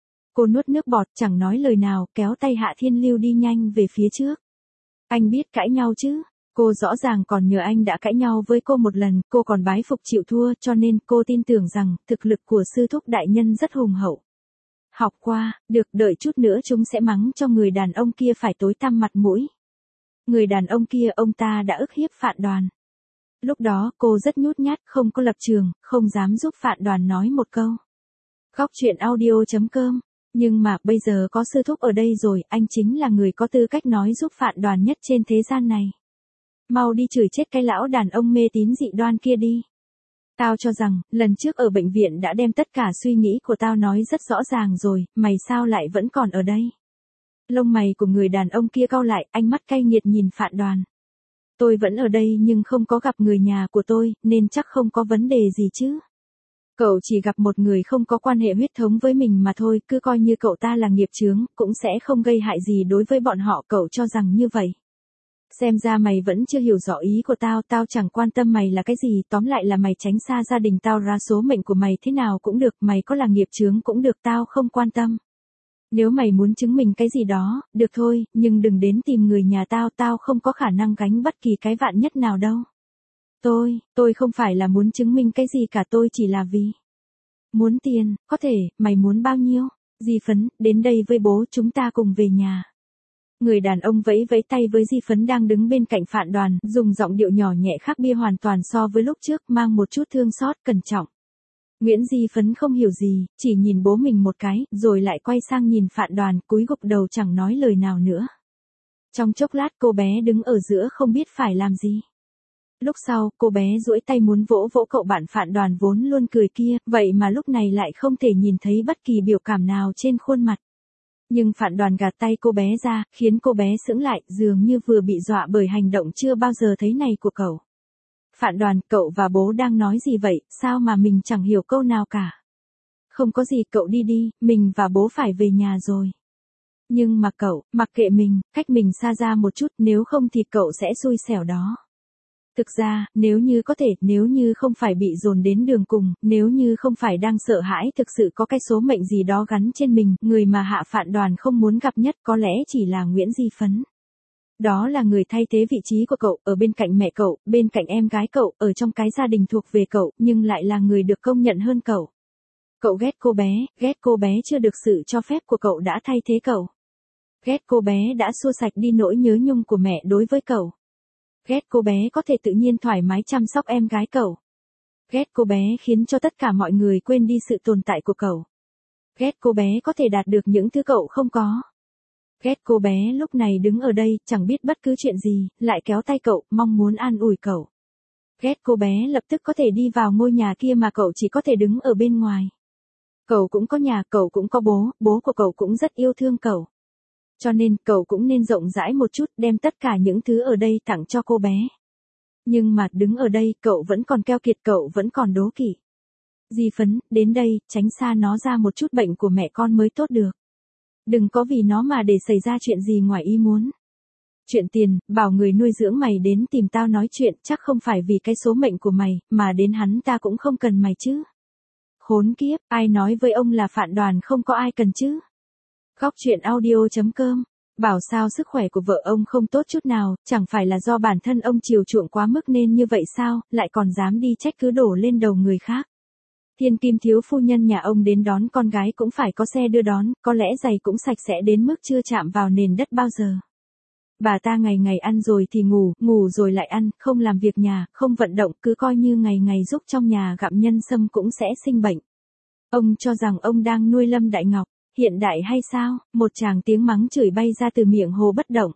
Cô nuốt nước bọt, chẳng nói lời nào, kéo tay Hạ Thiên Lưu đi nhanh về phía trước. Anh biết cãi nhau chứ? Cô rõ ràng còn nhờ anh đã cãi nhau với cô một lần, cô còn bái phục chịu thua, cho nên cô tin tưởng rằng thực lực của sư thúc đại nhân rất hùng hậu. Học qua, được, đợi chút nữa chúng sẽ mắng cho người đàn ông kia phải tối tăm mặt mũi. Người đàn ông kia, ông ta đã ức hiếp Phạn Đoàn. Lúc đó cô rất nhút nhát, không có lập trường, không dám giúp Phạn Đoàn nói một câu. Góc truyện audio chấm com. Nhưng mà bây giờ có sư thúc ở đây rồi, anh chính là người có tư cách nói giúp Phạn Đoàn nhất trên thế gian này. Mau đi chửi chết cái lão đàn ông mê tín dị đoan kia đi. Tao cho rằng, lần trước ở bệnh viện đã đem tất cả suy nghĩ của tao nói rất rõ ràng rồi, mày sao lại vẫn còn ở đây? Lông mày của người đàn ông kia cau lại, ánh mắt cay nghiệt nhìn Phạn Đoàn. Tôi vẫn ở đây nhưng không có gặp người nhà của tôi, nên chắc không có vấn đề gì chứ. Cậu chỉ gặp một người không có quan hệ huyết thống với mình mà thôi, cứ coi như cậu ta là nghiệp chướng, cũng sẽ không gây hại gì đối với bọn họ, cậu cho rằng như vậy. Xem ra mày vẫn chưa hiểu rõ ý của tao, tao chẳng quan tâm mày là cái gì, tóm lại là mày tránh xa gia đình tao ra, số mệnh của mày thế nào cũng được, mày có là nghiệp chướng cũng được, tao không quan tâm. Nếu mày muốn chứng minh cái gì đó, được thôi, nhưng đừng đến tìm người nhà tao, tao không có khả năng gánh bất kỳ cái vạn nhất nào đâu. Tôi, tôi không phải là muốn chứng minh cái gì cả, tôi chỉ là vì muốn tiền, có thể, mày muốn bao nhiêu? Di Phấn, đến đây với bố, chúng ta cùng về nhà. Người đàn ông vẫy vẫy tay với Di Phấn đang đứng bên cạnh Phạn Đoàn, dùng giọng điệu nhỏ nhẹ khác biệt hoàn toàn so với lúc trước, mang một chút thương xót, cẩn trọng. Nguyễn Di Phấn không hiểu gì, chỉ nhìn bố mình một cái, rồi lại quay sang nhìn Phạn Đoàn, cúi gục đầu chẳng nói lời nào nữa. Trong chốc lát cô bé đứng ở giữa không biết phải làm gì. Lúc sau, cô bé duỗi tay muốn vỗ vỗ cậu bạn Phạn Đoàn vốn luôn cười kia, vậy mà lúc này lại không thể nhìn thấy bất kỳ biểu cảm nào trên khuôn mặt. Nhưng Phạn Đoàn gạt tay cô bé ra, khiến cô bé sững lại, dường như vừa bị dọa bởi hành động chưa bao giờ thấy này của cậu. Phạn Đoàn, cậu và bố đang nói gì vậy, sao mà mình chẳng hiểu câu nào cả. Không có gì, cậu đi đi, mình và bố phải về nhà rồi. Nhưng mà cậu, mặc kệ mình, cách mình xa ra một chút, nếu không thì cậu sẽ xui xẻo đó. Thực ra, nếu như có thể, nếu như không phải bị dồn đến đường cùng, nếu như không phải đang sợ hãi thực sự có cái số mệnh gì đó gắn trên mình, người mà Hạ Phạn Đoàn không muốn gặp nhất có lẽ chỉ là Nguyễn Di Phấn. Đó là người thay thế vị trí của cậu, ở bên cạnh mẹ cậu, bên cạnh em gái cậu, ở trong cái gia đình thuộc về cậu, nhưng lại là người được công nhận hơn cậu. Cậu ghét cô bé, ghét cô bé chưa được sự cho phép của cậu đã thay thế cậu. Ghét cô bé đã xua sạch đi nỗi nhớ nhung của mẹ đối với cậu. Ghét cô bé có thể tự nhiên thoải mái chăm sóc em gái cậu. Ghét cô bé khiến cho tất cả mọi người quên đi sự tồn tại của cậu. Ghét cô bé có thể đạt được những thứ cậu không có. Ghét cô bé lúc này đứng ở đây, chẳng biết bất cứ chuyện gì, lại kéo tay cậu, mong muốn an ủi cậu. Ghét cô bé lập tức có thể đi vào ngôi nhà kia mà cậu chỉ có thể đứng ở bên ngoài. Cậu cũng có nhà, cậu cũng có bố, bố của cậu cũng rất yêu thương cậu. Cho nên, cậu cũng nên rộng rãi một chút, đem tất cả những thứ ở đây tặng cho cô bé. Nhưng mà đứng ở đây cậu vẫn còn keo kiệt, cậu vẫn còn đố kỵ. Di Phấn, đến đây, tránh xa nó ra một chút, bệnh của mẹ con mới tốt được. Đừng có vì nó mà để xảy ra chuyện gì ngoài ý muốn. Chuyện tiền, bảo người nuôi dưỡng mày đến tìm tao nói chuyện, chắc không phải vì cái số mệnh của mày, mà đến hắn ta cũng không cần mày chứ. Khốn kiếp, ai nói với ông là Phạn Đoàn không có ai cần chứ. Góc chuyện audio chấm com. Bảo sao sức khỏe của vợ ông không tốt chút nào, chẳng phải là do bản thân ông chiều chuộng quá mức nên như vậy sao, lại còn dám đi trách cứ đổ lên đầu người khác. Thiên Kim thiếu phu nhân nhà ông đến đón con gái cũng phải có xe đưa đón, có lẽ giày cũng sạch sẽ đến mức chưa chạm vào nền đất bao giờ. Bà ta ngày ngày ăn rồi thì ngủ, ngủ rồi lại ăn, không làm việc nhà, không vận động, cứ coi như ngày ngày giúp trong nhà gặm nhân sâm cũng sẽ sinh bệnh. Ông cho rằng ông đang nuôi Lâm Đại Ngọc, hiện đại hay sao? Một tràng tiếng mắng chửi bay ra từ miệng Hồ Bất Động.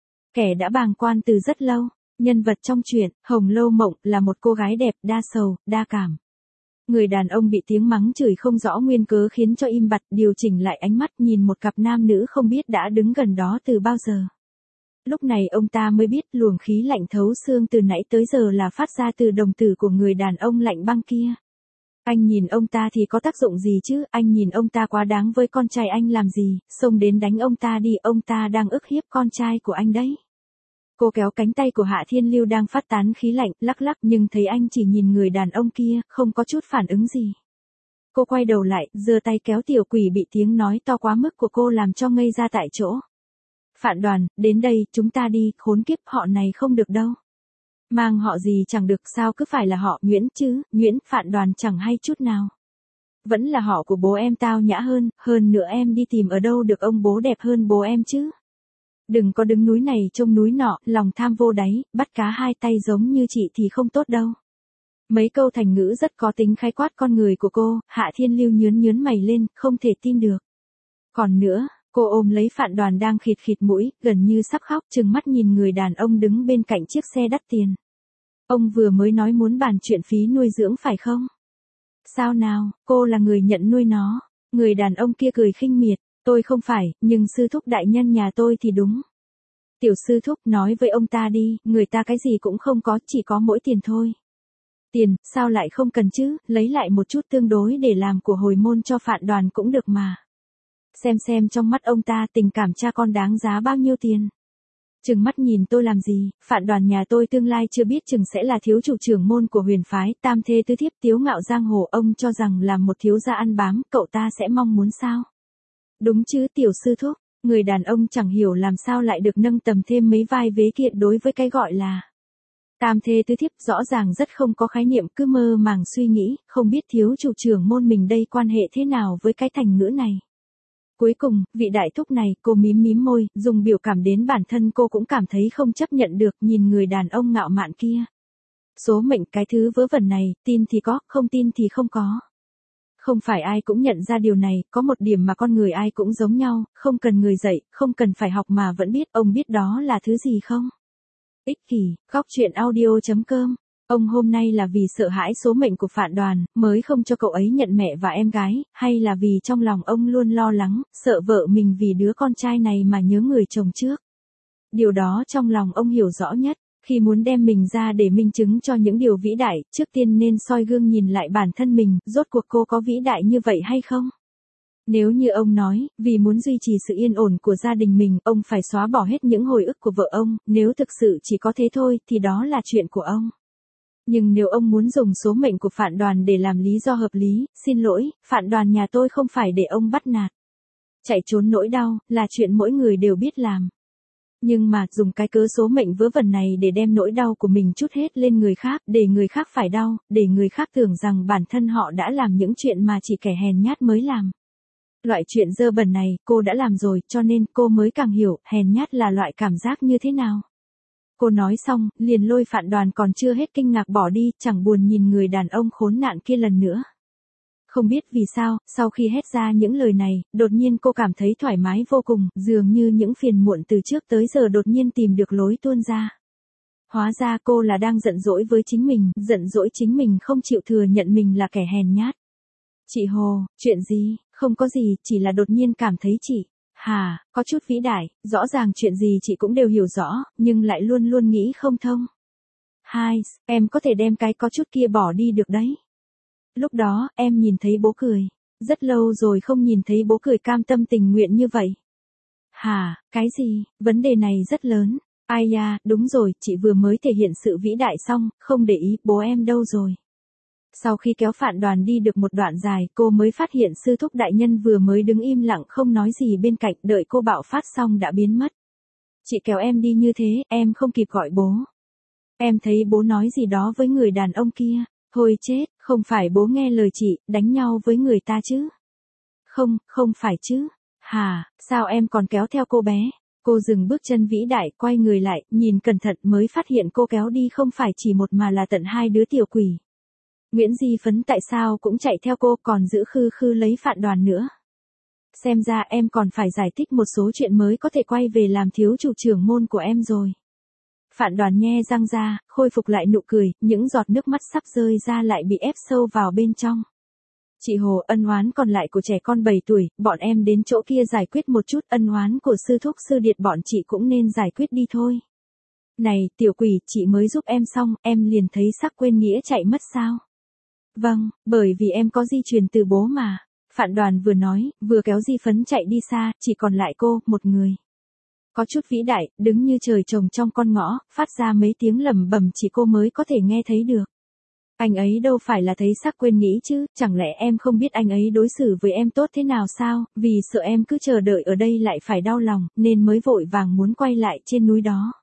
Kẻ đã bàng quan từ rất lâu, nhân vật trong truyện, Hồng Lâu Mộng, là một cô gái đẹp, đa sầu, đa cảm. Người đàn ông bị tiếng mắng chửi không rõ nguyên cớ khiến cho im bặt, điều chỉnh lại ánh mắt nhìn một cặp nam nữ không biết đã đứng gần đó từ bao giờ. Lúc này ông ta mới biết luồng khí lạnh thấu xương từ nãy tới giờ là phát ra từ đồng tử của người đàn ông lạnh băng kia. Anh nhìn ông ta thì có tác dụng gì chứ, anh nhìn ông ta quá đáng với con trai anh làm gì, xông đến đánh ông ta đi, ông ta đang ức hiếp con trai của anh đấy. Cô kéo cánh tay của Hạ Thiên Lưu đang phát tán khí lạnh, lắc lắc nhưng thấy anh chỉ nhìn người đàn ông kia, không có chút phản ứng gì. Cô quay đầu lại, giơ tay kéo tiểu quỷ bị tiếng nói to quá mức của cô làm cho ngây ra tại chỗ. Phạn Đoàn, đến đây, chúng ta đi, khốn kiếp, họ này không được đâu. Mang họ gì chẳng được, sao cứ phải là họ Nguyễn chứ, Nguyễn, Phạn Đoàn chẳng hay chút nào. Vẫn là họ của bố em tao nhã hơn, hơn nữa em đi tìm ở đâu được ông bố đẹp hơn bố em chứ. Đừng có đứng núi này trông núi nọ, lòng tham vô đáy, bắt cá hai tay giống như chị thì không tốt đâu. Mấy câu thành ngữ rất có tính khái quát con người của cô, Hạ Thiên Lưu nhướn nhướn mày lên, không thể tin được. Còn nữa, cô ôm lấy Phạn Đoàn đang khịt khịt mũi, gần như sắp khóc, trừng mắt nhìn người đàn ông đứng bên cạnh chiếc xe đắt tiền. Ông vừa mới nói muốn bàn chuyện phí nuôi dưỡng phải không? Sao nào, cô là người nhận nuôi nó. Người đàn ông kia cười khinh miệt, tôi không phải, nhưng sư thúc đại nhân nhà tôi thì đúng. Tiểu sư thúc, nói với ông ta đi, người ta cái gì cũng không có, chỉ có mỗi tiền thôi. Tiền, sao lại không cần chứ, lấy lại một chút tương đối để làm của hồi môn cho Phạn Đoàn cũng được mà. Xem xem trong mắt ông ta tình cảm cha con đáng giá bao nhiêu tiền. Trừng mắt nhìn tôi làm gì, Phạn Đoàn nhà tôi tương lai chưa biết chừng sẽ là thiếu chủ trưởng môn của huyền phái, tam thê tứ thiếp tiếu ngạo giang hồ, ông cho rằng làm một thiếu gia ăn bám, cậu ta sẽ mong muốn sao? Đúng chứ tiểu sư thúc, người đàn ông chẳng hiểu làm sao lại được nâng tầm thêm mấy vai vế kiện đối với cái gọi là tam thê tứ thiếp, rõ ràng rất không có khái niệm, cứ mơ màng suy nghĩ, không biết thiếu chủ trưởng môn mình đây quan hệ thế nào với cái thành ngữ này. Cuối cùng, vị đại thúc này, cô mím mím môi, dùng biểu cảm đến bản thân cô cũng cảm thấy không chấp nhận được, nhìn người đàn ông ngạo mạn kia. Số mệnh cái thứ vớ vẩn này, tin thì có, không tin thì không có. Không phải ai cũng nhận ra điều này, có một điểm mà con người ai cũng giống nhau, không cần người dạy, không cần phải học mà vẫn biết, ông biết đó là thứ gì không? Ích kỷ, góc chuyện audio chấm com. Ông hôm nay là vì sợ hãi số mệnh của Phạn Đoàn, mới không cho cậu ấy nhận mẹ và em gái, hay là vì trong lòng ông luôn lo lắng, sợ vợ mình vì đứa con trai này mà nhớ người chồng trước. Điều đó trong lòng ông hiểu rõ nhất, khi muốn đem mình ra để minh chứng cho những điều vĩ đại, trước tiên nên soi gương nhìn lại bản thân mình, rốt cuộc cô có vĩ đại như vậy hay không? Nếu như ông nói, vì muốn duy trì sự yên ổn của gia đình mình, ông phải xóa bỏ hết những hồi ức của vợ ông, nếu thực sự chỉ có thế thôi, thì đó là chuyện của ông. Nhưng nếu ông muốn dùng số mệnh của Phạn Đoàn để làm lý do hợp lý, xin lỗi, Phạn Đoàn nhà tôi không phải để ông bắt nạt. Chạy trốn nỗi đau, là chuyện mỗi người đều biết làm. Nhưng mà, dùng cái cớ số mệnh vớ vẩn này để đem nỗi đau của mình trút hết lên người khác, để người khác phải đau, để người khác tưởng rằng bản thân họ đã làm những chuyện mà chỉ kẻ hèn nhát mới làm. Loại chuyện dơ bẩn này, cô đã làm rồi, cho nên cô mới càng hiểu, hèn nhát là loại cảm giác như thế nào. Cô nói xong, liền lôi Phạn Đoàn còn chưa hết kinh ngạc bỏ đi, chẳng buồn nhìn người đàn ông khốn nạn kia lần nữa. Không biết vì sao, sau khi hét ra những lời này, đột nhiên cô cảm thấy thoải mái vô cùng, dường như những phiền muộn từ trước tới giờ đột nhiên tìm được lối tuôn ra. Hóa ra cô là đang giận dỗi với chính mình, giận dỗi chính mình không chịu thừa nhận mình là kẻ hèn nhát. Chị Hồ, chuyện gì, không có gì, chỉ là đột nhiên cảm thấy chị, hà, có chút vĩ đại, rõ ràng chuyện gì chị cũng đều hiểu rõ, nhưng lại luôn luôn nghĩ không thông. Hai, em có thể đem cái có chút kia bỏ đi được đấy. Lúc đó, em nhìn thấy bố cười. Rất lâu rồi không nhìn thấy bố cười cam tâm tình nguyện như vậy. Hả, cái gì, vấn đề này rất lớn. Ai da, đúng rồi, chị vừa mới thể hiện sự vĩ đại xong, không để ý, bố em đâu rồi. Sau khi kéo Phạn Đoàn đi được một đoạn dài, cô mới phát hiện sư thúc đại nhân vừa mới đứng im lặng không nói gì bên cạnh, đợi cô bạo phát xong đã biến mất. Chị kéo em đi như thế, em không kịp gọi bố. Em thấy bố nói gì đó với người đàn ông kia. Thôi chết, không phải bố nghe lời chị, đánh nhau với người ta chứ. Không, không phải chứ. Hà, sao em còn kéo theo cô bé? Cô dừng bước chân vĩ đại, quay người lại, nhìn cẩn thận mới phát hiện cô kéo đi không phải chỉ một mà là tận hai đứa tiểu quỷ. Nguyễn Di Phấn tại sao cũng chạy theo cô còn giữ khư khư lấy Phạn Đoàn nữa. Xem ra em còn phải giải thích một số chuyện mới có thể quay về làm thiếu chủ trưởng môn của em rồi. Phạn Đoàn nhe răng ra, khôi phục lại nụ cười, những giọt nước mắt sắp rơi ra lại bị ép sâu vào bên trong. Chị Hồ, ân oán còn lại của trẻ con bảy tuổi, bọn em đến chỗ kia giải quyết một chút, ân oán của sư thúc sư điệt bọn chị cũng nên giải quyết đi thôi. Này, tiểu quỷ, chị mới giúp em xong, em liền thấy sắc quên nghĩa chạy mất sao? Vâng, bởi vì em có di truyền từ bố mà. Phạn Đoàn vừa nói, vừa kéo Di Phấn chạy đi xa, chỉ còn lại cô, một người. Có chút vĩ đại, đứng như trời trồng trong con ngõ, phát ra mấy tiếng lẩm bẩm chỉ cô mới có thể nghe thấy được. Anh ấy đâu phải là thấy sắc quên nghĩ chứ, chẳng lẽ em không biết anh ấy đối xử với em tốt thế nào sao, vì sợ em cứ chờ đợi ở đây lại phải đau lòng, nên mới vội vàng muốn quay lại trên núi đó.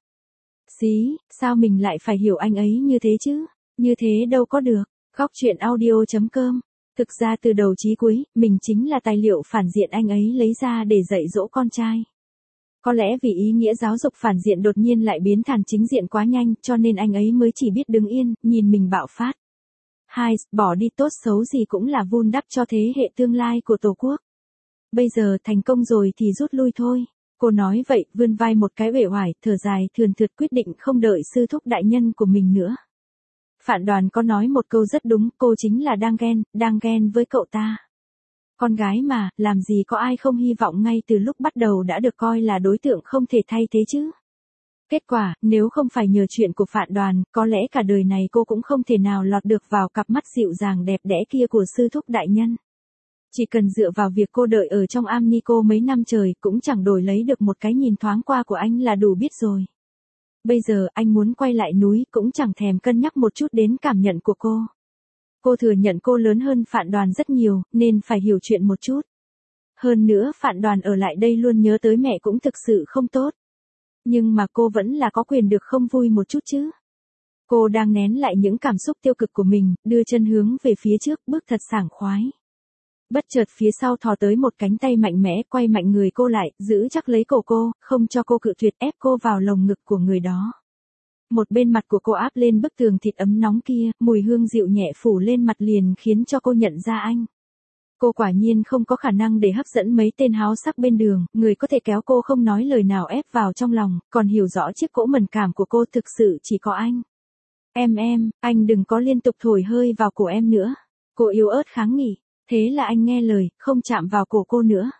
Xí, sao mình lại phải hiểu anh ấy như thế chứ, như thế đâu có được. Góc truyện audio chấm com. Thực ra từ đầu chí cuối, mình chính là tài liệu phản diện anh ấy lấy ra để dạy dỗ con trai. Có lẽ vì ý nghĩa giáo dục phản diện đột nhiên lại biến thành chính diện quá nhanh, cho nên anh ấy mới chỉ biết đứng yên, nhìn mình bạo phát. Hai, bỏ đi tốt xấu gì cũng là vun đắp cho thế hệ tương lai của Tổ quốc. Bây giờ thành công rồi thì rút lui thôi. Cô nói vậy, vươn vai một cái uể oải, thở dài, thườn thượt quyết định không đợi sư thúc đại nhân của mình nữa. Phạn Đoàn có nói một câu rất đúng, cô chính là đang ghen, đang ghen với cậu ta. Con gái mà, làm gì có ai không hy vọng ngay từ lúc bắt đầu đã được coi là đối tượng không thể thay thế chứ. Kết quả, nếu không phải nhờ chuyện của Phạn Đoàn, có lẽ cả đời này cô cũng không thể nào lọt được vào cặp mắt dịu dàng đẹp đẽ kia của sư thúc đại nhân. Chỉ cần dựa vào việc cô đợi ở trong am ni cô mấy năm trời cũng chẳng đổi lấy được một cái nhìn thoáng qua của anh là đủ biết rồi. Bây giờ anh muốn quay lại núi cũng chẳng thèm cân nhắc một chút đến cảm nhận của cô. Cô thừa nhận cô lớn hơn Phạn Đoàn rất nhiều, nên phải hiểu chuyện một chút. Hơn nữa Phạn Đoàn ở lại đây luôn nhớ tới mẹ cũng thực sự không tốt. Nhưng mà cô vẫn là có quyền được không vui một chút chứ. Cô đang nén lại những cảm xúc tiêu cực của mình, đưa chân hướng về phía trước, bước thật sảng khoái. Bất chợt phía sau thò tới một cánh tay mạnh mẽ, quay mạnh người cô lại, giữ chắc lấy cổ cô, không cho cô cự tuyệt, ép cô vào lồng ngực của người đó. Một bên mặt của cô áp lên bức tường thịt ấm nóng kia, mùi hương dịu nhẹ phủ lên mặt liền khiến cho cô nhận ra anh. Cô quả nhiên không có khả năng để hấp dẫn mấy tên háo sắc bên đường, người có thể kéo cô không nói lời nào ép vào trong lòng, còn hiểu rõ chiếc cỗ mẫn cảm của cô thực sự chỉ có anh. Em em, anh đừng có liên tục thổi hơi vào cổ em nữa. Cô yếu ớt kháng nghị, thế là anh nghe lời, không chạm vào cổ cô nữa.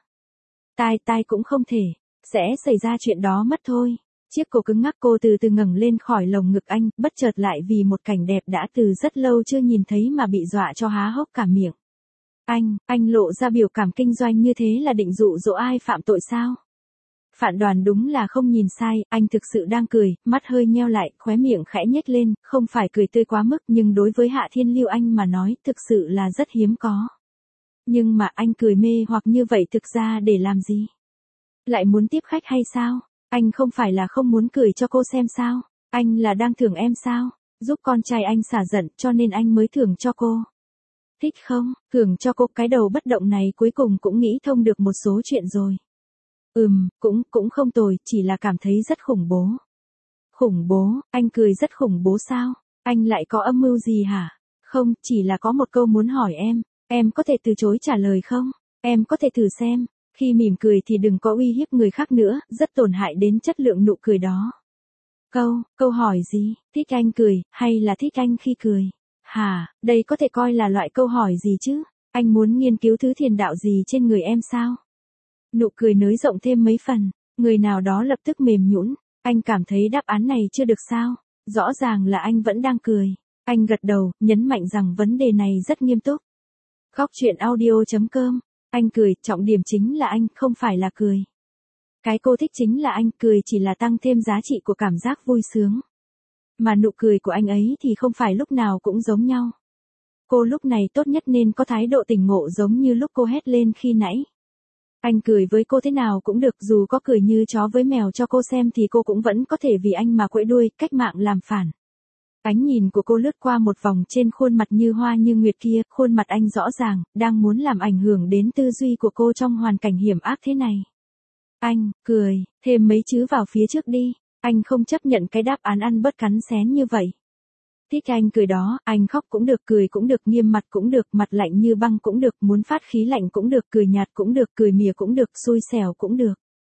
Tai tai cũng không thể, sẽ xảy ra chuyện đó mất thôi. Chiếc cổ cứng ngắc cô từ từ ngẩng lên khỏi lồng ngực anh, bất chợt lại vì một cảnh đẹp đã từ rất lâu chưa nhìn thấy mà bị dọa cho há hốc cả miệng. Anh, anh lộ ra biểu cảm kinh doanh như thế là định dụ dỗ ai phạm tội sao? Phạn Đoàn đúng là không nhìn sai, anh thực sự đang cười, mắt hơi nheo lại, khóe miệng khẽ nhếch lên, không phải cười tươi quá mức nhưng đối với Hạ Thiên Lưu anh mà nói thực sự là rất hiếm có. Nhưng mà anh cười mê hoặc như vậy thực ra để làm gì? Lại muốn tiếp khách hay sao? Anh không phải là không muốn cười cho cô xem sao? Anh là đang thưởng em sao? Giúp con trai anh xả giận cho nên anh mới thưởng cho cô. Thích không? Thưởng cho cô cái đầu bất động này cuối cùng cũng nghĩ thông được một số chuyện rồi. Ừm, cũng, cũng không tồi, chỉ là cảm thấy rất khủng bố. Khủng bố, anh cười rất khủng bố sao? Anh lại có âm mưu gì hả? Không, chỉ là có một câu muốn hỏi em, em có thể từ chối trả lời không? Em có thể thử xem, khi mỉm cười thì đừng có uy hiếp người khác nữa, rất tổn hại đến chất lượng nụ cười đó. Câu, câu hỏi gì? Thích anh cười, hay là thích anh khi cười? Hả, đây có thể coi là loại câu hỏi gì chứ? Anh muốn nghiên cứu thứ thiền đạo gì trên người em sao? Nụ cười nới rộng thêm mấy phần, người nào đó lập tức mềm nhũn. Anh cảm thấy đáp án này chưa được sao? Rõ ràng là anh vẫn đang cười. Anh gật đầu, nhấn mạnh rằng vấn đề này rất nghiêm túc. Góc chuyện audio.com. Anh cười, trọng điểm chính là anh, không phải là cười. Cái cô thích chính là anh, cười chỉ là tăng thêm giá trị của cảm giác vui sướng. Mà nụ cười của anh ấy thì không phải lúc nào cũng giống nhau. Cô lúc này tốt nhất nên có thái độ tỉnh ngộ giống như lúc cô hét lên khi nãy. Anh cười với cô thế nào cũng được, dù có cười như chó với mèo cho cô xem thì cô cũng vẫn có thể vì anh mà quẫy đuôi, cách mạng làm phản. Ánh nhìn của cô lướt qua một vòng trên khuôn mặt như hoa như nguyệt kia, khuôn mặt anh rõ ràng, đang muốn làm ảnh hưởng đến tư duy của cô trong hoàn cảnh hiểm ác thế này. Anh, cười, thêm mấy chữ vào phía trước đi, anh không chấp nhận cái đáp án ăn bớt cắn xén như vậy. Thích anh cười đó, anh khóc cũng được, cười cũng được, nghiêm mặt cũng được, mặt lạnh như băng cũng được, muốn phát khí lạnh cũng được, cười nhạt cũng được, cười mỉa cũng được, xui xẻo cũng được.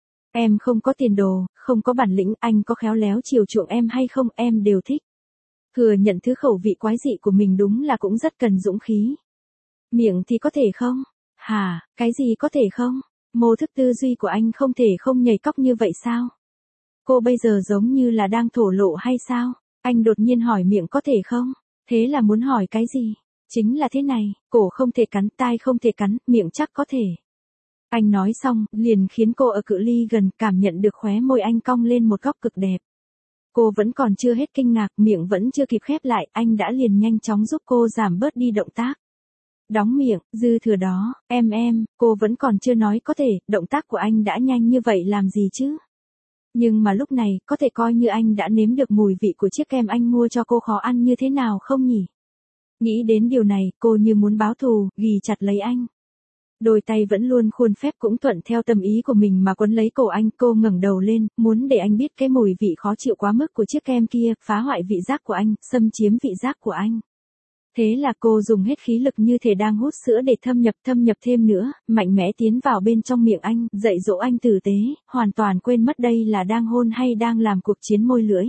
Em không có tiền đồ, không có bản lĩnh, anh có khéo léo chiều chuộng em hay không, em đều thích. Thừa nhận thứ khẩu vị quái dị của mình đúng là cũng rất cần dũng khí. Miệng thì có thể không? Hả, cái gì có thể không? Mô thức tư duy của anh không thể không nhảy cóc như vậy sao? Cô bây giờ giống như là đang thổ lộ hay sao? Anh đột nhiên hỏi miệng có thể không? Thế là muốn hỏi cái gì? Chính là thế này, cổ không thể cắn, tai không thể cắn, miệng chắc có thể. Anh nói xong, liền khiến cô ở cự ly gần cảm nhận được khóe môi anh cong lên một góc cực đẹp. Cô vẫn còn chưa hết kinh ngạc, miệng vẫn chưa kịp khép lại, anh đã liền nhanh chóng giúp cô giảm bớt đi động tác. Đóng miệng, dư thừa đó, em em, cô vẫn còn chưa nói có thể, động tác của anh đã nhanh như vậy làm gì chứ? Nhưng mà lúc này, có thể coi như anh đã nếm được mùi vị của chiếc kem anh mua cho cô khó ăn như thế nào không nhỉ? Nghĩ đến điều này, cô như muốn báo thù, ghì chặt lấy anh. Đôi tay vẫn luôn khuôn phép cũng thuận theo tâm ý của mình mà quấn lấy cổ anh, cô ngẩng đầu lên, muốn để anh biết cái mùi vị khó chịu quá mức của chiếc kem kia, phá hoại vị giác của anh, xâm chiếm vị giác của anh. Thế là cô dùng hết khí lực như thể đang hút sữa để thâm nhập thâm nhập thêm nữa, mạnh mẽ tiến vào bên trong miệng anh, dạy dỗ anh tử tế, hoàn toàn quên mất đây là đang hôn hay đang làm cuộc chiến môi lưỡi.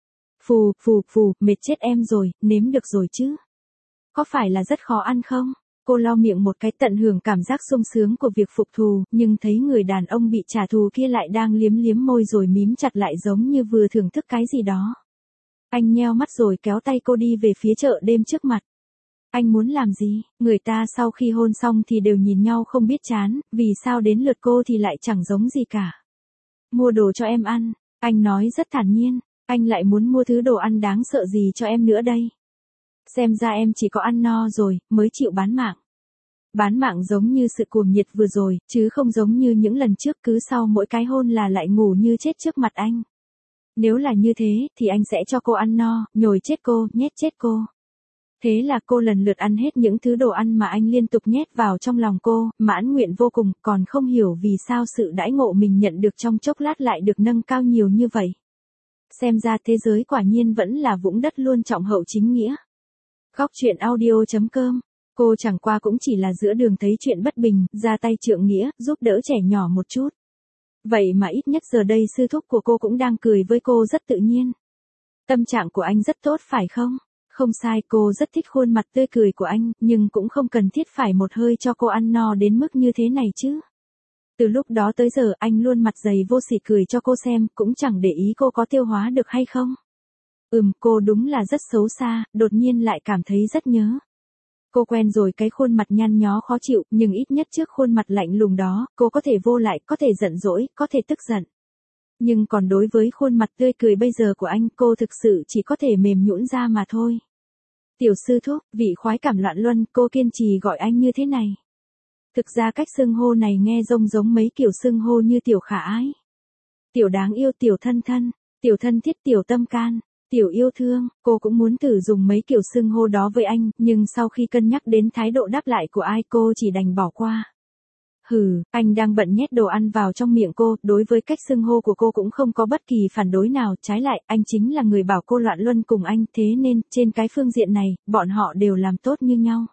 Phù, phù, phù, mệt chết em rồi, nếm được rồi chứ. Có phải là rất khó ăn không? Cô lau miệng một cái tận hưởng cảm giác sung sướng của việc phục thù, nhưng thấy người đàn ông bị trả thù kia lại đang liếm liếm môi rồi mím chặt lại giống như vừa thưởng thức cái gì đó. Anh nheo mắt rồi kéo tay cô đi về phía chợ đêm trước mặt. Anh muốn làm gì? Người ta sau khi hôn xong thì đều nhìn nhau không biết chán, vì sao đến lượt cô thì lại chẳng giống gì cả. Mua đồ cho em ăn, anh nói rất thản nhiên, anh lại muốn mua thứ đồ ăn đáng sợ gì cho em nữa đây? Xem ra em chỉ có ăn no rồi, mới chịu bán mạng. Bán mạng giống như sự cuồng nhiệt vừa rồi, chứ không giống như những lần trước cứ sau mỗi cái hôn là lại ngủ như chết trước mặt anh. Nếu là như thế, thì anh sẽ cho cô ăn no, nhồi chết cô, nhét chết cô. Thế là cô lần lượt ăn hết những thứ đồ ăn mà anh liên tục nhét vào trong lòng cô, mãn nguyện vô cùng, còn không hiểu vì sao sự đãi ngộ mình nhận được trong chốc lát lại được nâng cao nhiều như vậy. Xem ra thế giới quả nhiên vẫn là vũng đất luôn trọng hậu chính nghĩa. Góc chuyện audio.com. Cô chẳng qua cũng chỉ là giữa đường thấy chuyện bất bình, ra tay trượng nghĩa, giúp đỡ trẻ nhỏ một chút. Vậy mà ít nhất giờ đây sư thúc của cô cũng đang cười với cô rất tự nhiên. Tâm trạng của anh rất tốt phải không? Không sai, cô rất thích khuôn mặt tươi cười của anh, nhưng cũng không cần thiết phải một hơi cho cô ăn no đến mức như thế này chứ. Từ lúc đó tới giờ anh luôn mặt dày vô sỉ cười cho cô xem, cũng chẳng để ý cô có tiêu hóa được hay không. Ừm, cô đúng là rất xấu xa, đột nhiên lại cảm thấy rất nhớ. Cô quen rồi cái khuôn mặt nhăn nhó khó chịu, nhưng ít nhất trước khuôn mặt lạnh lùng đó, cô có thể vô lại, có thể giận dỗi, có thể tức giận. Nhưng còn đối với khuôn mặt tươi cười bây giờ của anh, cô thực sự chỉ có thể mềm nhũn ra mà thôi. Tiểu sư thúc, vị khoái cảm loạn luân, cô kiên trì gọi anh như thế này. Thực ra cách xưng hô này nghe rông giống mấy kiểu xưng hô như tiểu khả ái. Tiểu đáng yêu, tiểu thân thân, tiểu thân thiết, tiểu tâm can, tiểu yêu thương, cô cũng muốn thử dùng mấy kiểu xưng hô đó với anh, nhưng sau khi cân nhắc đến thái độ đáp lại của ai cô chỉ đành bỏ qua. Hừ, anh đang bận nhét đồ ăn vào trong miệng cô, đối với cách xưng hô của cô cũng không có bất kỳ phản đối nào, trái lại, anh chính là người bảo cô loạn luân cùng anh, thế nên, trên cái phương diện này, bọn họ đều làm tốt như nhau.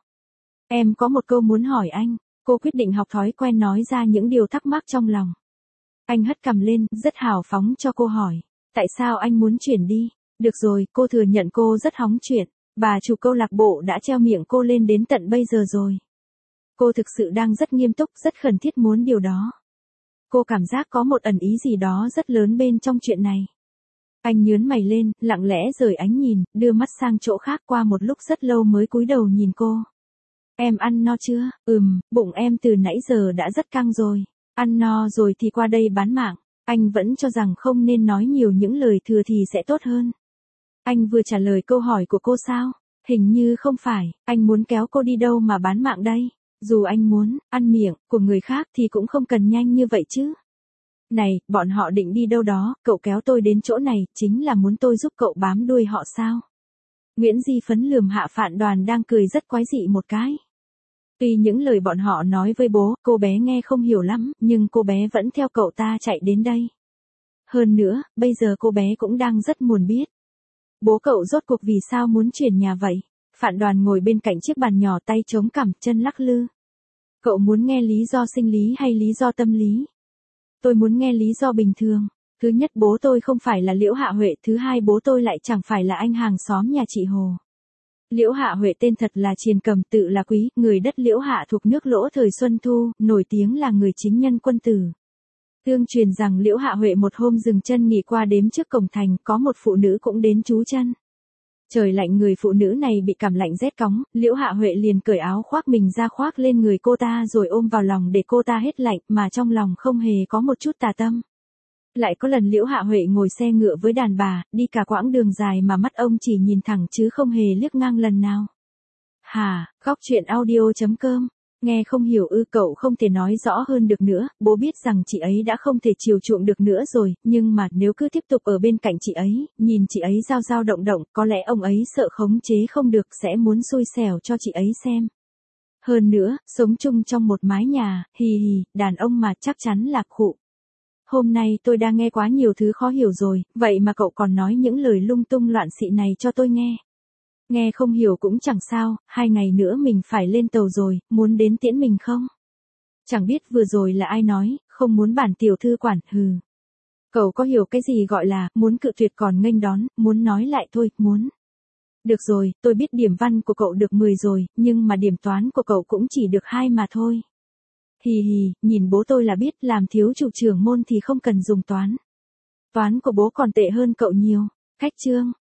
Em có một câu muốn hỏi anh, cô quyết định học thói quen nói ra những điều thắc mắc trong lòng. Anh hất cằm lên, rất hào phóng cho cô hỏi, tại sao anh muốn chuyển đi? Được rồi, cô thừa nhận cô rất hóng chuyện, bà chủ câu lạc bộ đã treo miệng cô lên đến tận bây giờ rồi. Cô thực sự đang rất nghiêm túc, rất khẩn thiết muốn điều đó. Cô cảm giác có một ẩn ý gì đó rất lớn bên trong chuyện này. Anh nhướng mày lên, lặng lẽ rời ánh nhìn, đưa mắt sang chỗ khác, qua một lúc rất lâu mới cúi đầu nhìn cô. Em ăn no chưa? Ừm, bụng em từ nãy giờ đã rất căng rồi. Ăn no rồi thì qua đây bán mạng. Anh vẫn cho rằng không nên nói nhiều những lời thừa thì sẽ tốt hơn. Anh vừa trả lời câu hỏi của cô sao? Hình như không phải, anh muốn kéo cô đi đâu mà bán mạng đây? Dù anh muốn, ăn miệng của người khác thì cũng không cần nhanh như vậy chứ. Này, bọn họ định đi đâu đó, cậu kéo tôi đến chỗ này, chính là muốn tôi giúp cậu bám đuôi họ sao? Nguyễn Di Phấn lườm Hạ Phạn Đoàn đang cười rất quái dị một cái. Tuy những lời bọn họ nói với bố, cô bé nghe không hiểu lắm, nhưng cô bé vẫn theo cậu ta chạy đến đây. Hơn nữa, bây giờ cô bé cũng đang rất muốn biết. Bố cậu rốt cuộc vì sao muốn chuyển nhà vậy? Phạn Đoàn ngồi bên cạnh chiếc bàn nhỏ, tay chống cằm, chân lắc lư. Cậu muốn nghe lý do sinh lý hay lý do tâm lý? Tôi muốn nghe lý do bình thường. Thứ nhất, bố tôi không phải là Liễu Hạ Huệ, thứ hai, bố tôi lại chẳng phải là anh hàng xóm nhà chị Hồ. Liễu Hạ Huệ tên thật là Triền Cầm, tự là Quý, người đất Liễu Hạ thuộc nước Lỗ thời Xuân Thu, nổi tiếng là người chính nhân quân tử. Tương truyền rằng Liễu Hạ Huệ một hôm dừng chân nghỉ qua đêm trước cổng thành, có một phụ nữ cũng đến trú chân. Trời lạnh, người phụ nữ này bị cảm lạnh rét cóng, Liễu Hạ Huệ liền cởi áo khoác mình ra khoác lên người cô ta rồi ôm vào lòng để cô ta hết lạnh, mà trong lòng không hề có một chút tà tâm. Lại có lần Liễu Hạ Huệ ngồi xe ngựa với đàn bà, đi cả quãng đường dài mà mắt ông chỉ nhìn thẳng chứ không hề liếc ngang lần nào. Hà, góc truyện audio chấm com. Nghe không hiểu ư? Cậu không thể nói rõ hơn được nữa, bố biết rằng chị ấy đã không thể chiều chuộng được nữa rồi, nhưng mà nếu cứ tiếp tục ở bên cạnh chị ấy, nhìn chị ấy dao dao động động, có lẽ ông ấy sợ khống chế không được sẽ muốn xui xẻo cho chị ấy xem. Hơn nữa, sống chung trong một mái nhà, hì hì, đàn ông mà chắc chắn là khụ. Hôm nay tôi đang nghe quá nhiều thứ khó hiểu rồi, vậy mà cậu còn nói những lời lung tung loạn xị này cho tôi nghe. Nghe không hiểu cũng chẳng sao, hai ngày nữa mình phải lên tàu rồi, muốn đến tiễn mình không? Chẳng biết vừa rồi là ai nói, không muốn bản tiểu thư quản, hừ. Cậu có hiểu cái gì gọi là, muốn cự tuyệt còn nghênh đón, muốn nói lại thôi, muốn. Được rồi, tôi biết điểm văn của cậu được mười rồi, nhưng mà điểm toán của cậu cũng chỉ được hai mà thôi. Hì hì, nhìn bố tôi là biết, làm thiếu chủ trưởng môn thì không cần dùng toán. Toán của bố còn tệ hơn cậu nhiều. Khách chương.